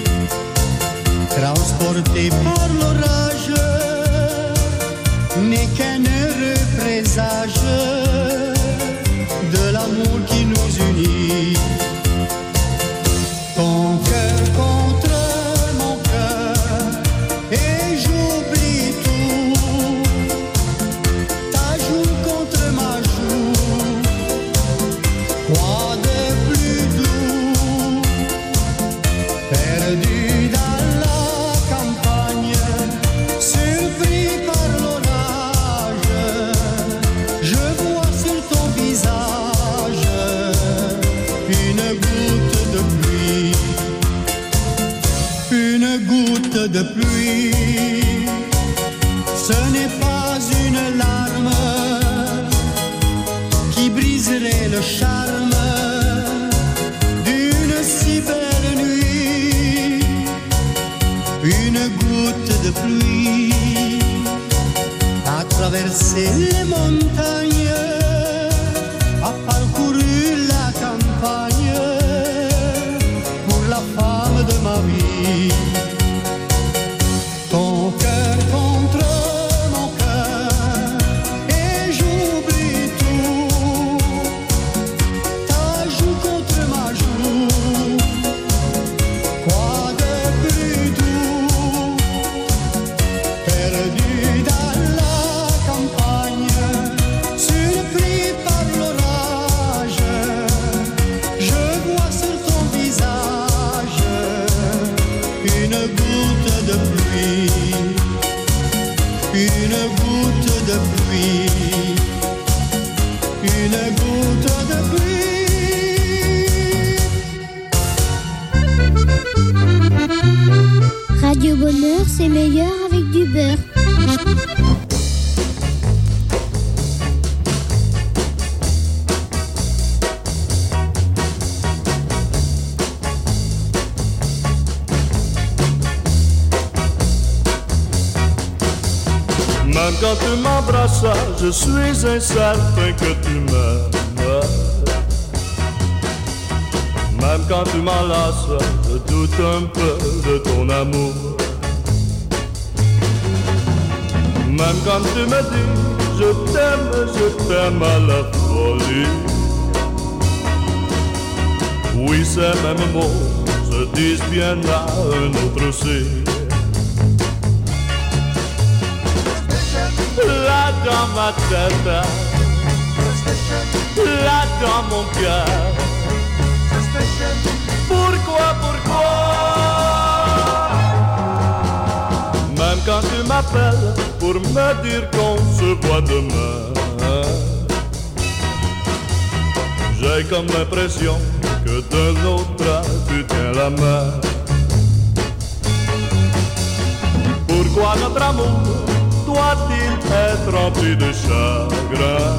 transportée par l'orage, n'est qu'un heureux présage de l'amour qui nous unit. Ton cœur contre mon cœur et j'oublie tout. Ta joue contre ma joue, quoi de plus doux? Perdu dans la campagne, surpris par l'orage, je vois sur ton visage une goutte de pluie, une goutte de pluie. Ce n'est pas une larme qui briserait le charme d'une si belle nuit. Une goutte de pluie a traversé les montagnes, a parcouru la campagne pour la femme de ma vie. Ton cœur contre mon cœur et j'oublie tout. Ta joue contre ma joue, quoi de plus doux? Perdu dans la campagne, surpris par l'orage, je vois sur ton visage une goutte de pluie, une goutte de pluie, une goutte de pluie. Radio Bonheur, c'est meilleur avec du beurre. Même quand tu m'embrasses, je suis incertain que tu m'aimes. Même quand tu m'enlaces, je doute un peu de ton amour. Même quand tu me dis je t'aime, je t'aime à la folie. Oui, ces mêmes mots se disent bien à un autre aussi. Là dans ma tête, là dans mon cœur. Pourquoi, pourquoi? Même quand tu m'appelles pour me dire qu'on se voit demain, j'ai comme l'impression que d'un autre tu tiens la main. Pourquoi notre amour doit-il être rempli de chagrin?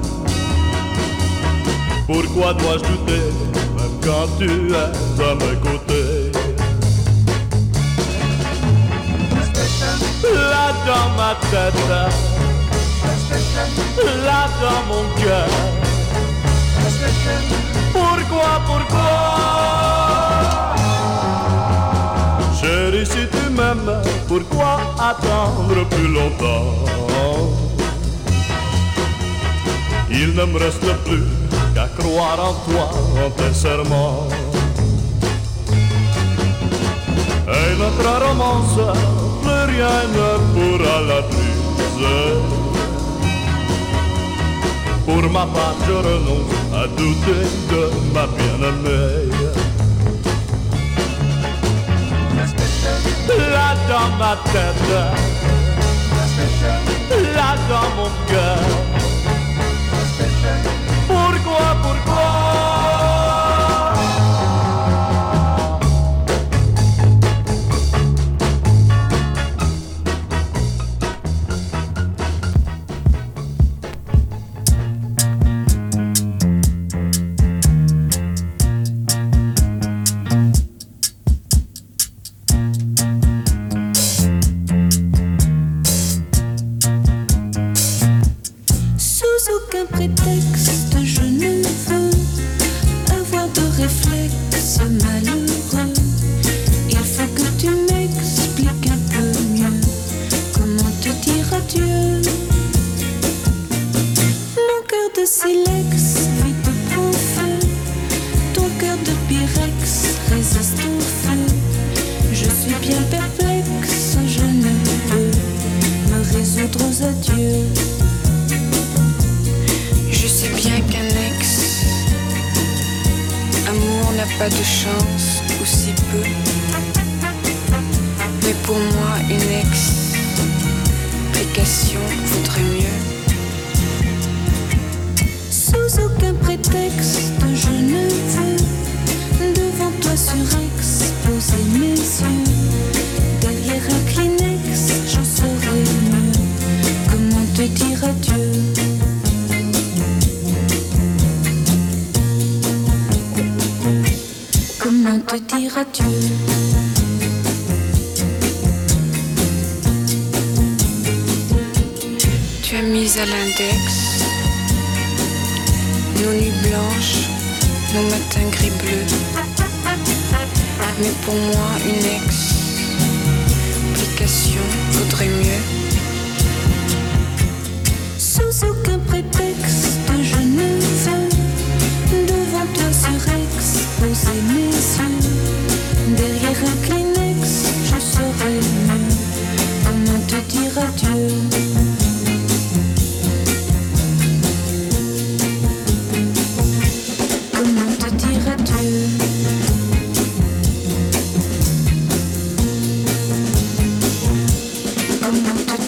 Pourquoi dois-je douter même quand tu es à mes côtés? Là dans ma tête, là dans mon cœur. Pourquoi, pourquoi? Chérie, si tu m'aimes, pourquoi attendre plus longtemps? Il ne me reste plus qu'à croire en toi, en tes serments. Et notre romance, plus rien ne pourra la briser. Pour ma part, je renonce à douter de ma bien-aimée. Là dans ma tête, là dans mon cœur. Pourquoi, pourquoi? Pas de chance, ou si peu. Mais pour moi, une explication vaudrait mieux. Sous aucun prétexte, je ne veux devant toi surex poser mes yeux. Derrière un Kleenex, j'en saurais mieux. Comment te dire adieu? Comment te dire adieu? Tu as mis à l'index nos nuits blanches, nos matins gris bleus. Mais pour moi, une explication vaudrait mieux. Sous aucun prétexte, je ne veux devant toi surex poser mes yeux. Derrière un Kleenex, je saurais mieux. Comment te dire adieu? Comment te dire adieu? Comment te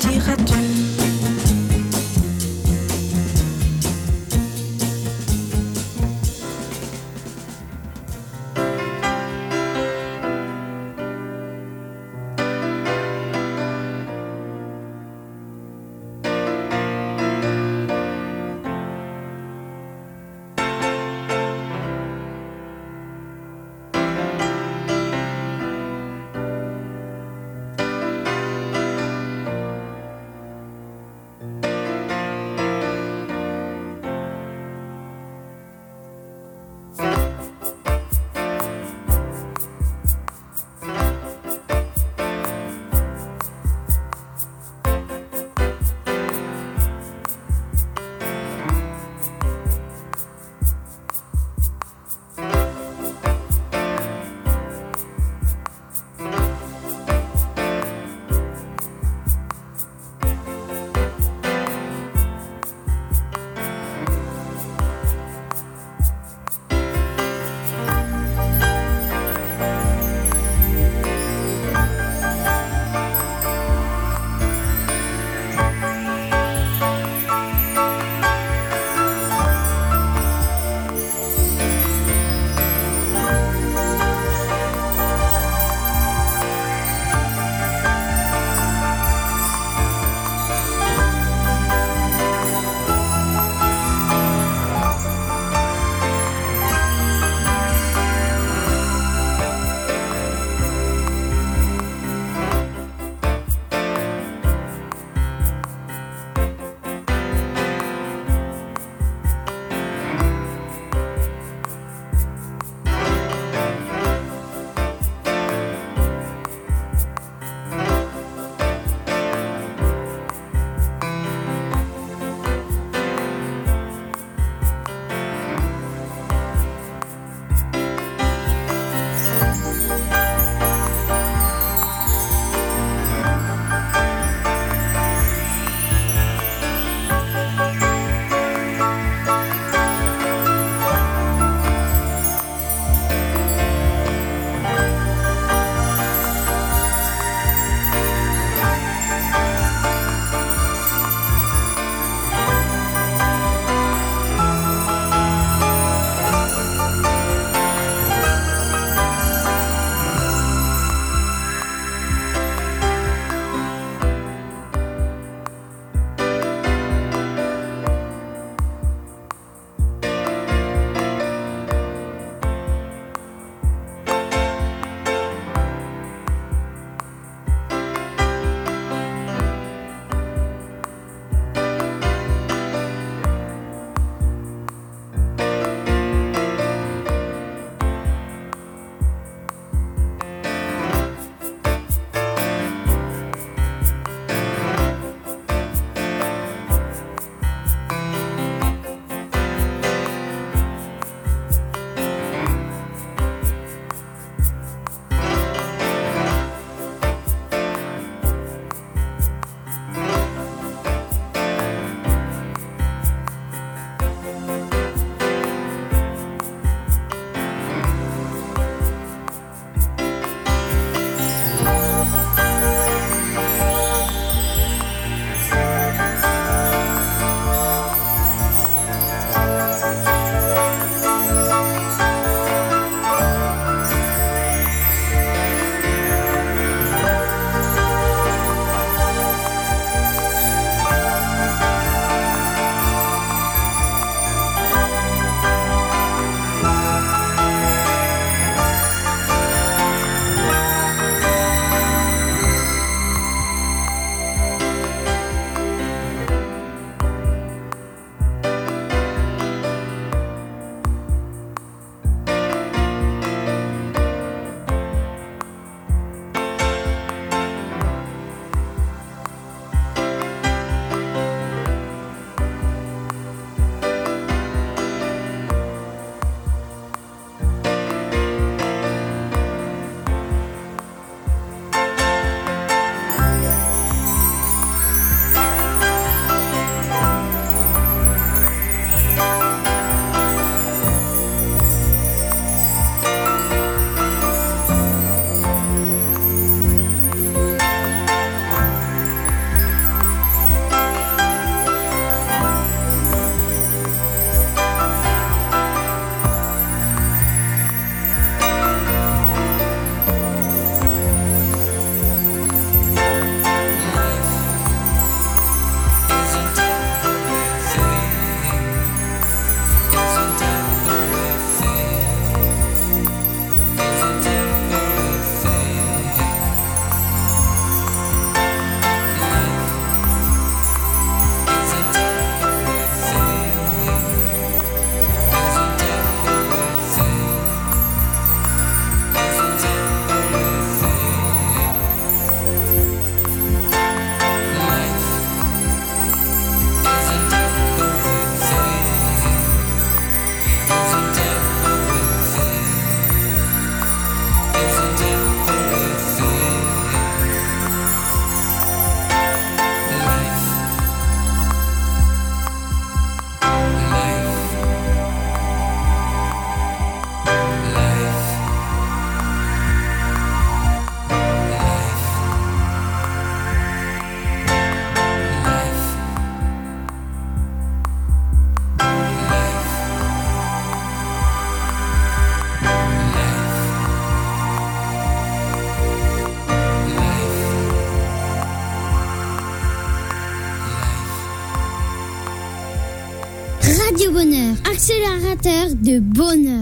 Radio Bonheur, accélérateur de bonheur.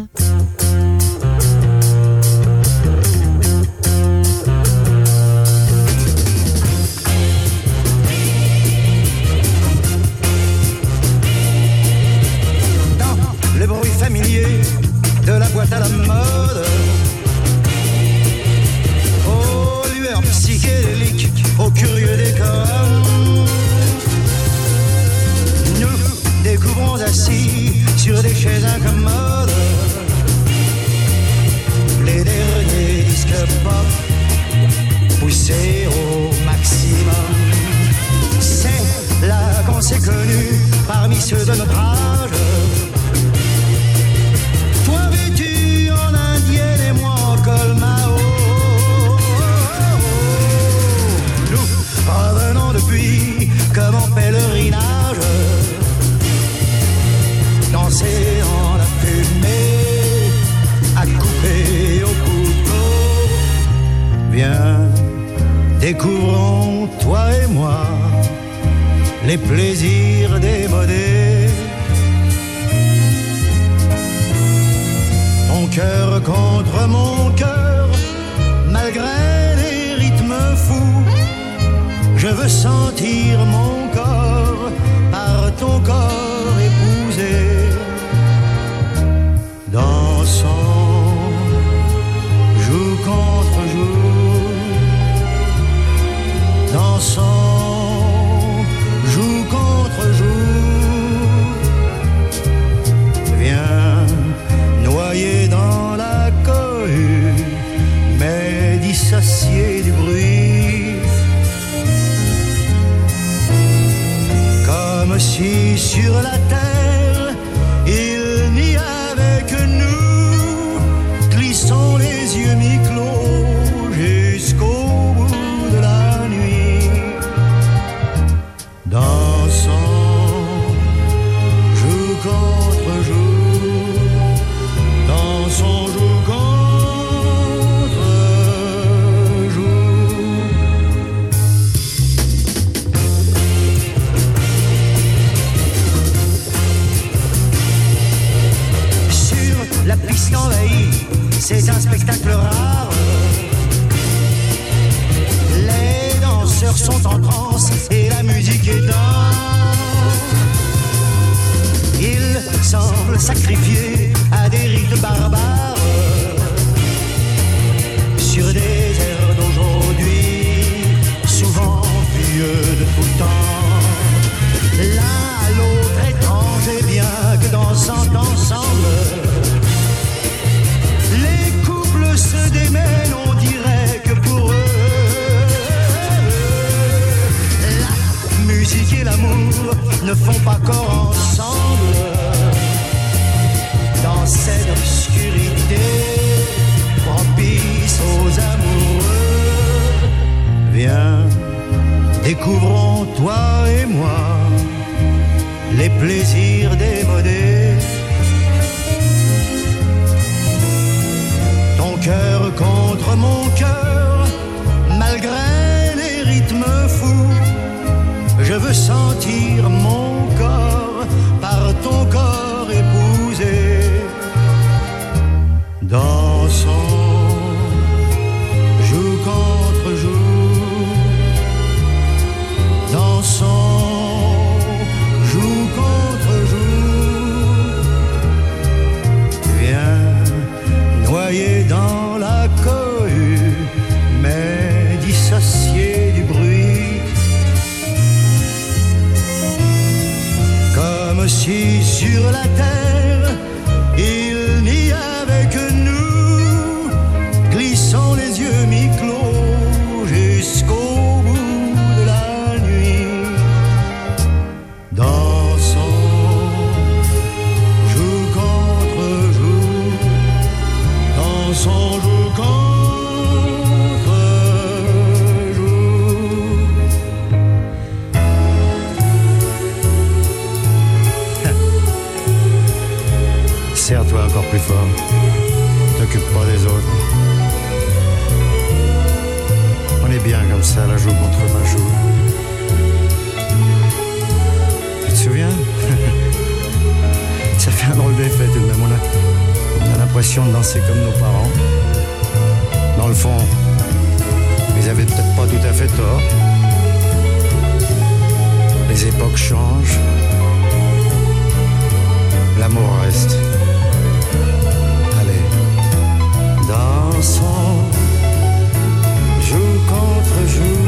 Dans le bruit familier de la boîte à la mode, aux lueurs psychédéliques, aux curieux décors, nous découvrons assis sur des chaises incommodes les derniers disques pop poussés au maximum. C'est là qu'on s'est connus parmi ceux de notre âge. Toi vêtu en indienne et moi en col Mao. Nous revenons depuis comme en pèlerinage, danser dans la fumée, à couper au couteau. Viens, découvrons toi et moi les plaisirs démodés. Ton cœur contre mon cœur, malgré les rythmes fous, je veux sentir mon corps par ton corps épousé. Dansons, joue contre joue, dansons, joue contre joue. Viens, noyé dans la cohue, mais dissocié du bruit, comme si sur la terre il n'y avait que nous, glissons les yeux mi-clos jusqu'au bout de la nuit. Dansons, joue contre joue, dansons, joue contre joue. Sur la piste envahie, c'est un spectacle rare. Les danseurs sont en transe et la musique est dense. Ils semblent sacrifiés à des rites barbares sur des airs d'aujourd'hui, souvent vieux de tout temps. L'un à l'autre étrange et bien que dansant ensemble, les couples se démènent, on dirait que pour eux la musique et l'amour ne font pas corps ensemble. Dans cette obscurité propice aux amoureux, viens, découvrons toi et moi les plaisirs démodés. Ton cœur contre mon cœur, malgré les rythmes fous, je veux sentir mon corps par ton corps épousé. Dansons, joue contre joue, dansons, joue contre joue. Viens, noyé dans la cohue, mais dissocié du bruit, comme si sur la terre il n'y avait que nous, glissons les yeux mi-clos jusqu'au bout de la nuit. Dansons, joue contre joue, dansons, joue contre joue. Serre-toi encore plus fort, t'occupe pas des autres. On est bien comme ça, la joue contre ma joue. Tu te souviens? un drôle d'effet tout de même. On a, on a l'impression de danser comme nos parents. Dans le fond, ils avaient peut-être pas tout à fait tort. Les époques changent. L'amour reste. Allez, dansons, joue contre joue.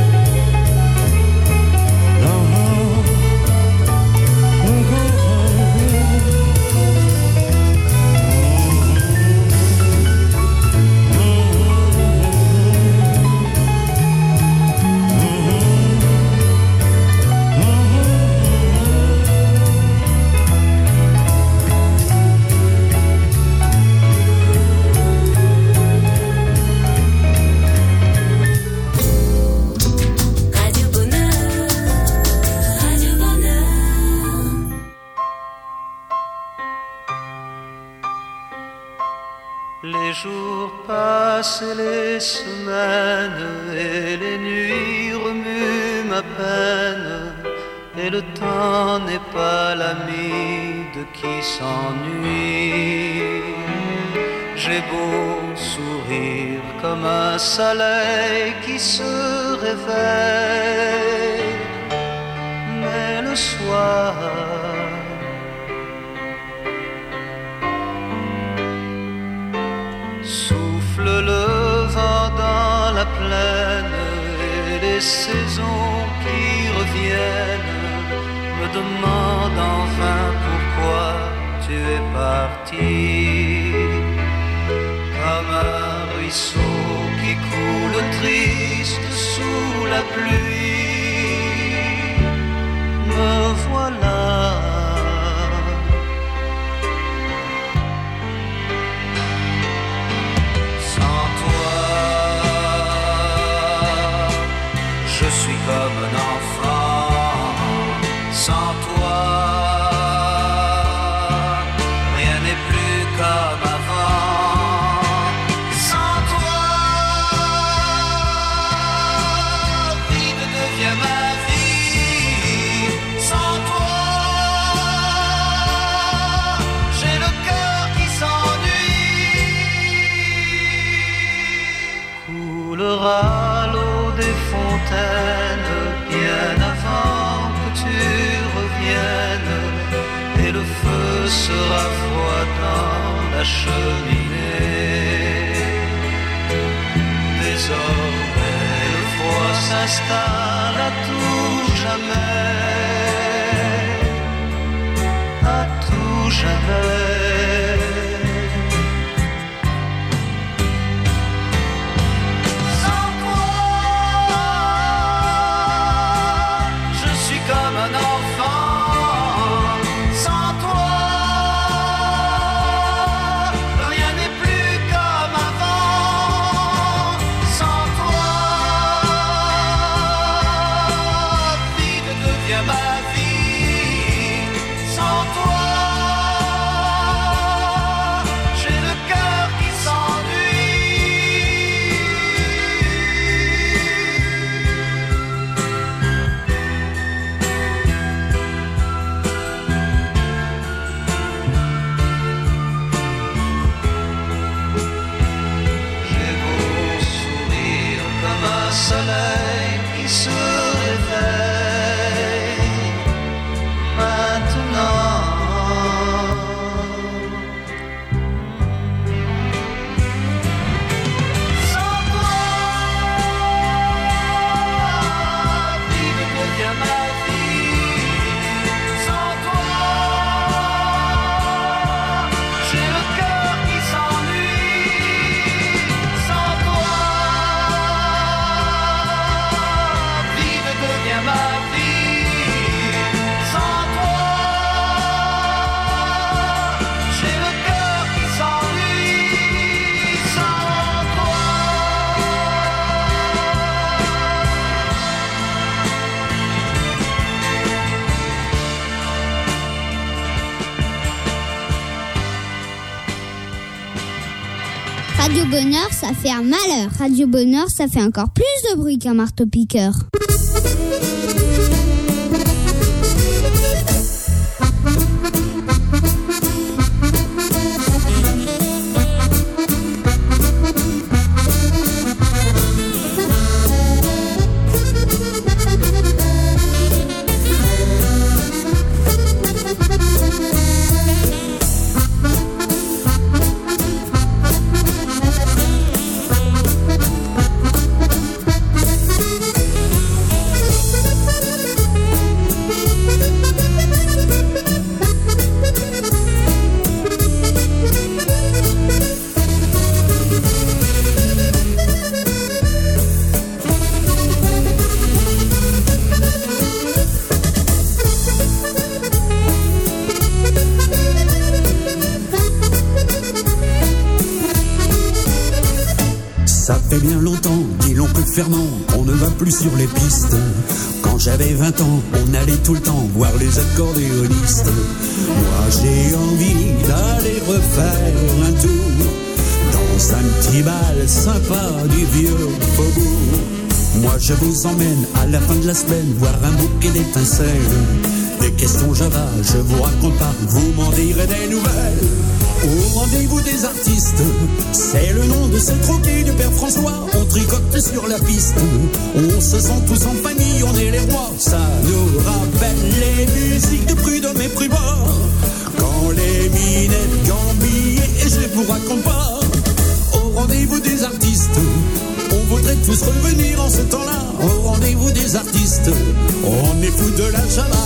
Les jours passent et les semaines et les nuits remuent ma peine et le temps n'est pas l'ami de qui s'ennuie. J'ai beau sourire comme un soleil qui se réveille, mais le soir souffle le vent dans la plaine et les saisons qui reviennent me demandent en vain pourquoi tu es parti. Comme un ruisseau qui coule triste sous la pluie, me voilà. Comme un enfant, sans toi, rien n'est plus comme avant. Sans toi, vide devient ma vie. Sans toi, j'ai le cœur qui s'ennuie. Coulera l'eau des fontaines bien avant que tu reviennes, et le feu sera froid dans la cheminée. Désormais le froid s'installe à tout jamais, à tout jamais. Soleil qui se réveille maintenant. Sans toi, vide devient ma vie. Sans toi, j'ai le cœur qui s'ennuie. Sans toi, ma vie, sans toi, j'ai le cœur qui s'ennuie, sans toi. Radio Bonheur, ça fait un malheur. Radio Bonheur, ça fait encore plus de bruit qu'un marteau-piqueur. Fernand, on ne va plus sur les pistes. Quand j'avais vingt ans, on allait tout le temps voir les accordéonistes. Moi j'ai envie d'aller refaire un tour dans un petit bal sympa du vieux faubourg. Moi je vous emmène à la fin de la semaine voir un bouquet d'étincelles. Des questions Java, je vous raconte pas, vous m'en direz des nouvelles. Au rendez-vous des artistes, c'est le nom de ce troquet du père François. On tricote sur la piste, on se sent tous en famille, on est les rois. Ça nous rappelle les musiques de Prud'homme et Prubord, quand les minettes gambillaient, et je vous raconte pas. Au rendez-vous des artistes, on voudrait tous revenir en ce temps-là. Au rendez-vous des artistes, on est fou de la Java.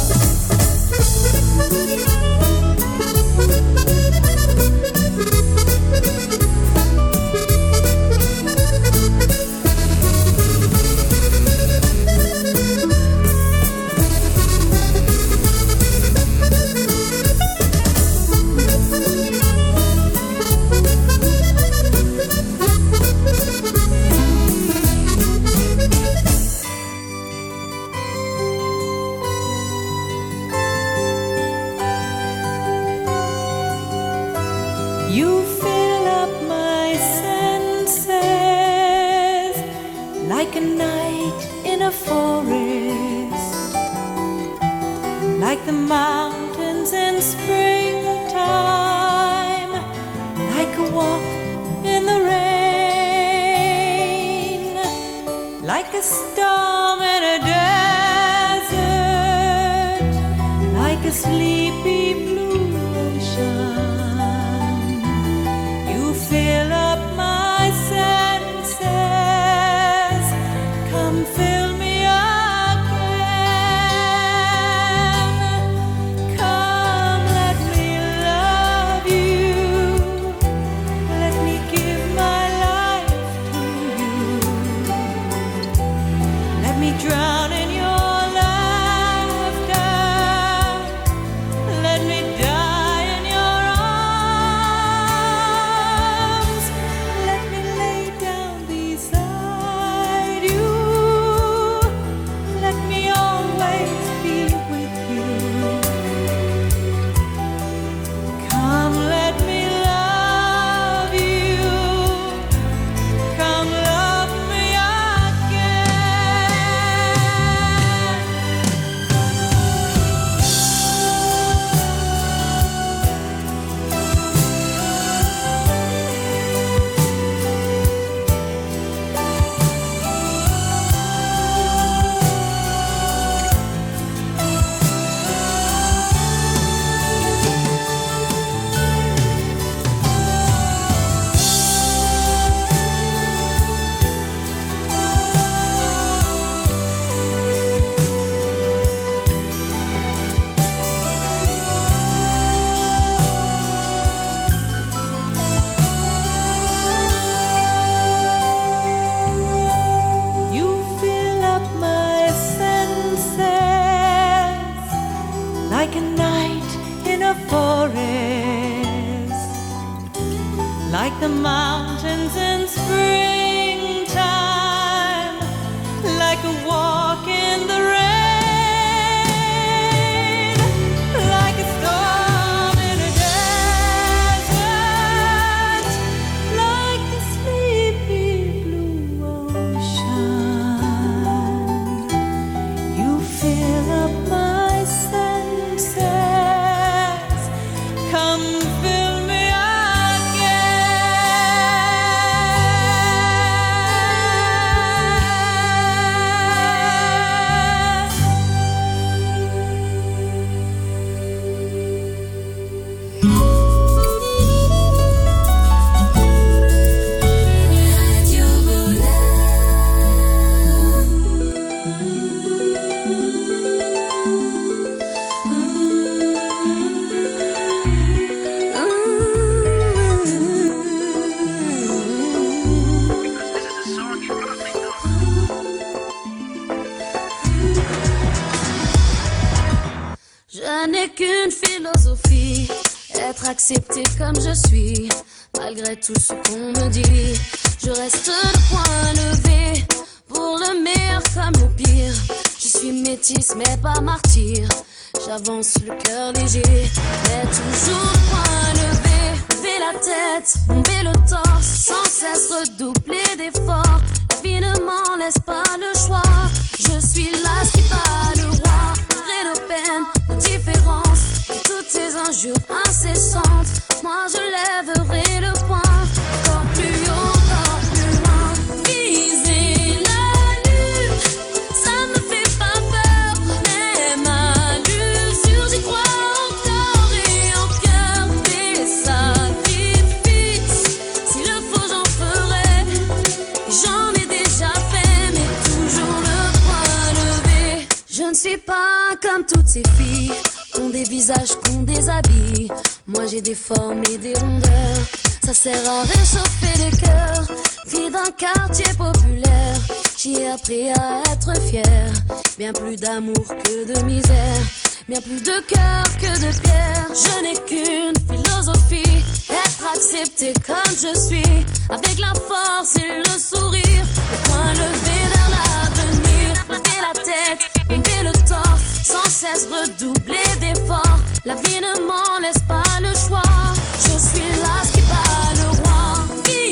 Accepter comme je suis, malgré tout ce qu'on me dit, je reste le poing levé pour pour le meilleur comme le pire. Je suis métisse mais pas martyr. J'avance le cœur léger, mais toujours point levé. Lever la tête, bomber le torse, sans cesse redoubler d'efforts. La vie ne m'en laisse pas le choix. Je suis là qui bat le roi. Malgré nos peines, nos différences, et toutes ces injures incessantes, moi je lèverai le poing. Encore plus haut, encore plus loin. Viser la lune, ça me fait pas peur. Même à l'usure, j'y crois encore et encore. Mais ça vite, vite, s'il le faut j'en ferai. J'en ai déjà fait, mais toujours le poing levé. Je ne suis pas comme toutes ces filles qu'ont des visages, qu'ont des habits. Moi j'ai des formes et des rondeurs. Ça sert à réchauffer les cœurs. Fille d'un quartier populaire, j'y ai appris à être fière. Bien plus d'amour que de misère, bien plus de cœur que de pierre. Je n'ai qu'une philosophie, être accepté comme je suis, avec la force et le sourire, le poing levé vers l'avenir. Lever la tête, lever le torse, sans cesse redoubler d'efforts. La vie ne m'en laisse pas le choix. Je suis là qui bat le roi.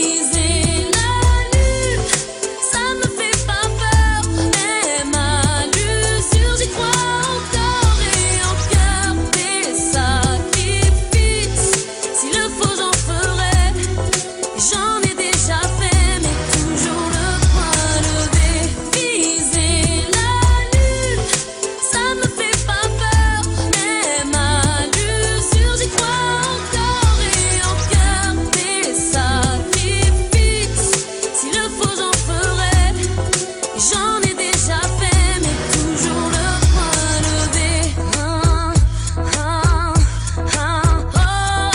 Viser la lune, ça me fait pas peur. Même à l'usure, j'y crois encore et encore. Mais ça vite, vite, s'il le faut j'en ferai. J'en ai déjà fait, mais toujours le poing levé. Viser la lune, ça me fait pas peur. Même à l'usure, j'y crois encore et encore. Mais ça vite, vite, s'il le faut j'en ferai. J'en ai déjà fait, mais toujours le poing levé. Ah, ah, ah, oh,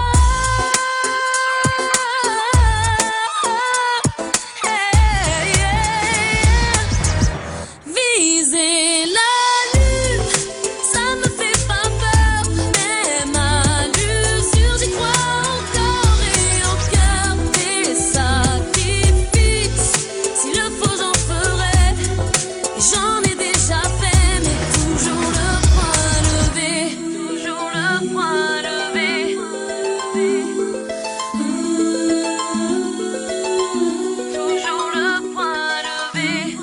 hey, yeah. Viser la lune, ça me fait pas peur. Même à l'usure, j'y crois encore et encore. Mais ça vite, vite, s'il le faut j'en ferai. J'en ai déjà fait, mais toujours le poing levé. Toujours le poing levé. Toujours le poing levé.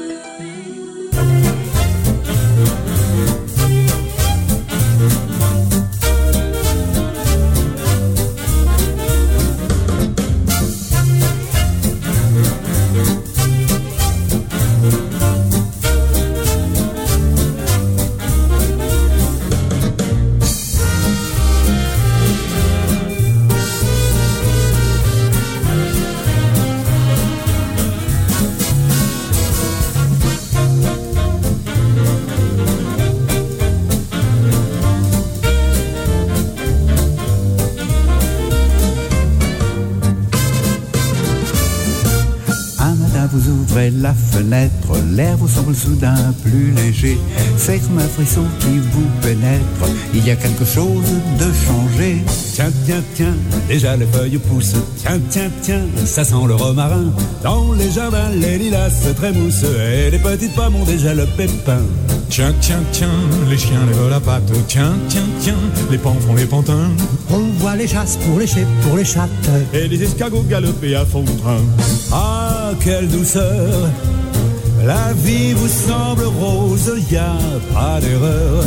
Un matin vous ouvrez la fenêtre, l'air vous semble soudain plus léger. C'est comme un frisson qui vous pénètre, il y a quelque chose de changé. Tiens, tiens, tiens, déjà les feuilles poussent. Tiens, tiens, tiens, ça sent le romarin. Dans les jardins, les lilas se trémoussent et les petites pommes ont déjà le pépin. Tiens, tiens, tiens, les chiens lèvent la patte. Tiens, tiens, tiens, les pans font les pantins. On voit les chasses pour les chèvres, pour les chattes, et les escargots galoper à fond de train. Ah, quelle douceur! La vie vous semble rose, y a pas d'erreur.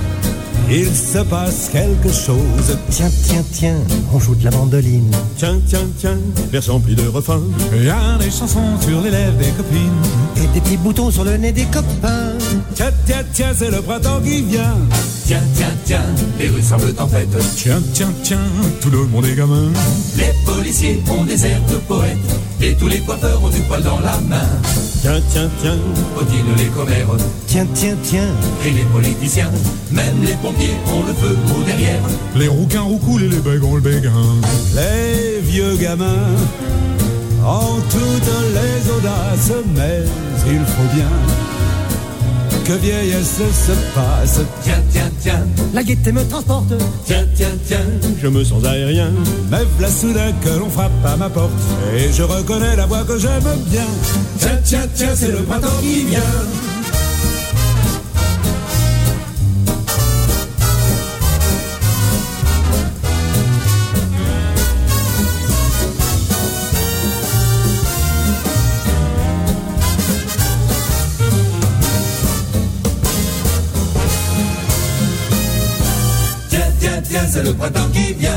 Il se passe quelque chose. Tiens, tiens, tiens, on joue de la mandoline. Tiens, tiens, tiens, l'air rempli de refrains. Y a des chansons sur les lèvres des copines. Et des petits boutons sur le nez des copains. Tiens, tiens, tiens, c'est le printemps qui vient. Tiens, tiens, tiens, les rues semblent en fête. Tiens, tiens, tiens, tout le monde est gamin. Les policiers ont des airs de poètes, et tous les coiffeurs ont du poil dans la main. Tiens, tiens, tiens, Odine les commères. Tiens, tiens, tiens, et les politiciens. Même les pompiers ont le feu au derrière. Les rouquins roucoulent et les bègues ont le béguin. Les vieux gamins ont toutes les audaces, mais il faut bien que vieillesse se passe. Tiens, tiens, tiens, la gaieté me transporte. Tiens, tiens, tiens, je me sens aérien. Me v'là soudain que l'on frappe à ma porte, et je reconnais la voix que j'aime bien. Tiens, tiens, tiens, c'est le printemps qui vient. C'est le printemps qui vient.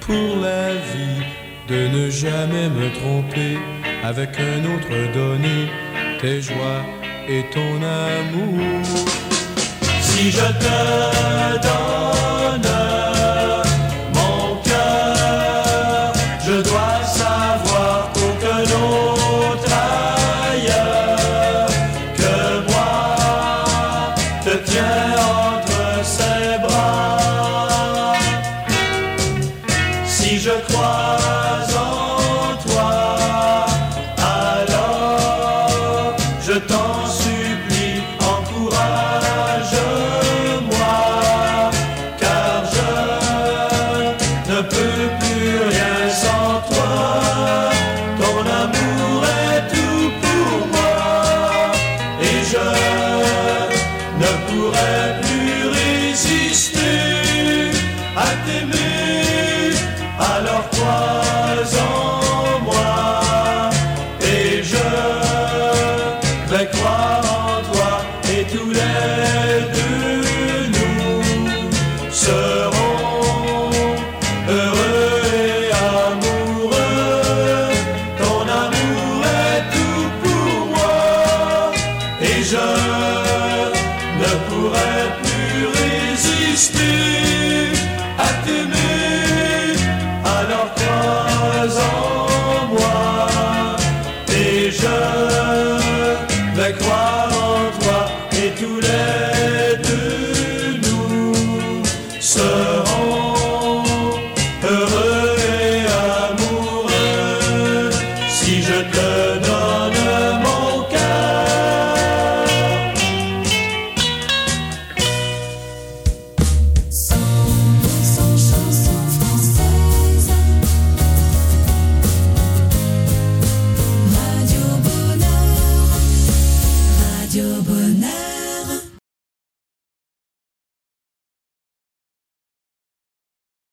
pour la vie, de ne jamais me tromper avec un autre donné tes joies et ton amour. Si je te donne mon cœur, je dois savoir qu'aucun autre ailleurs que moi te tient entre ses bras. Si je crois en toi, alors je t'en supplie, encourage-moi, car je ne peux plus rien sans toi. Ton amour est tout pour moi, et je ne pourrai plus résister à t'aimer.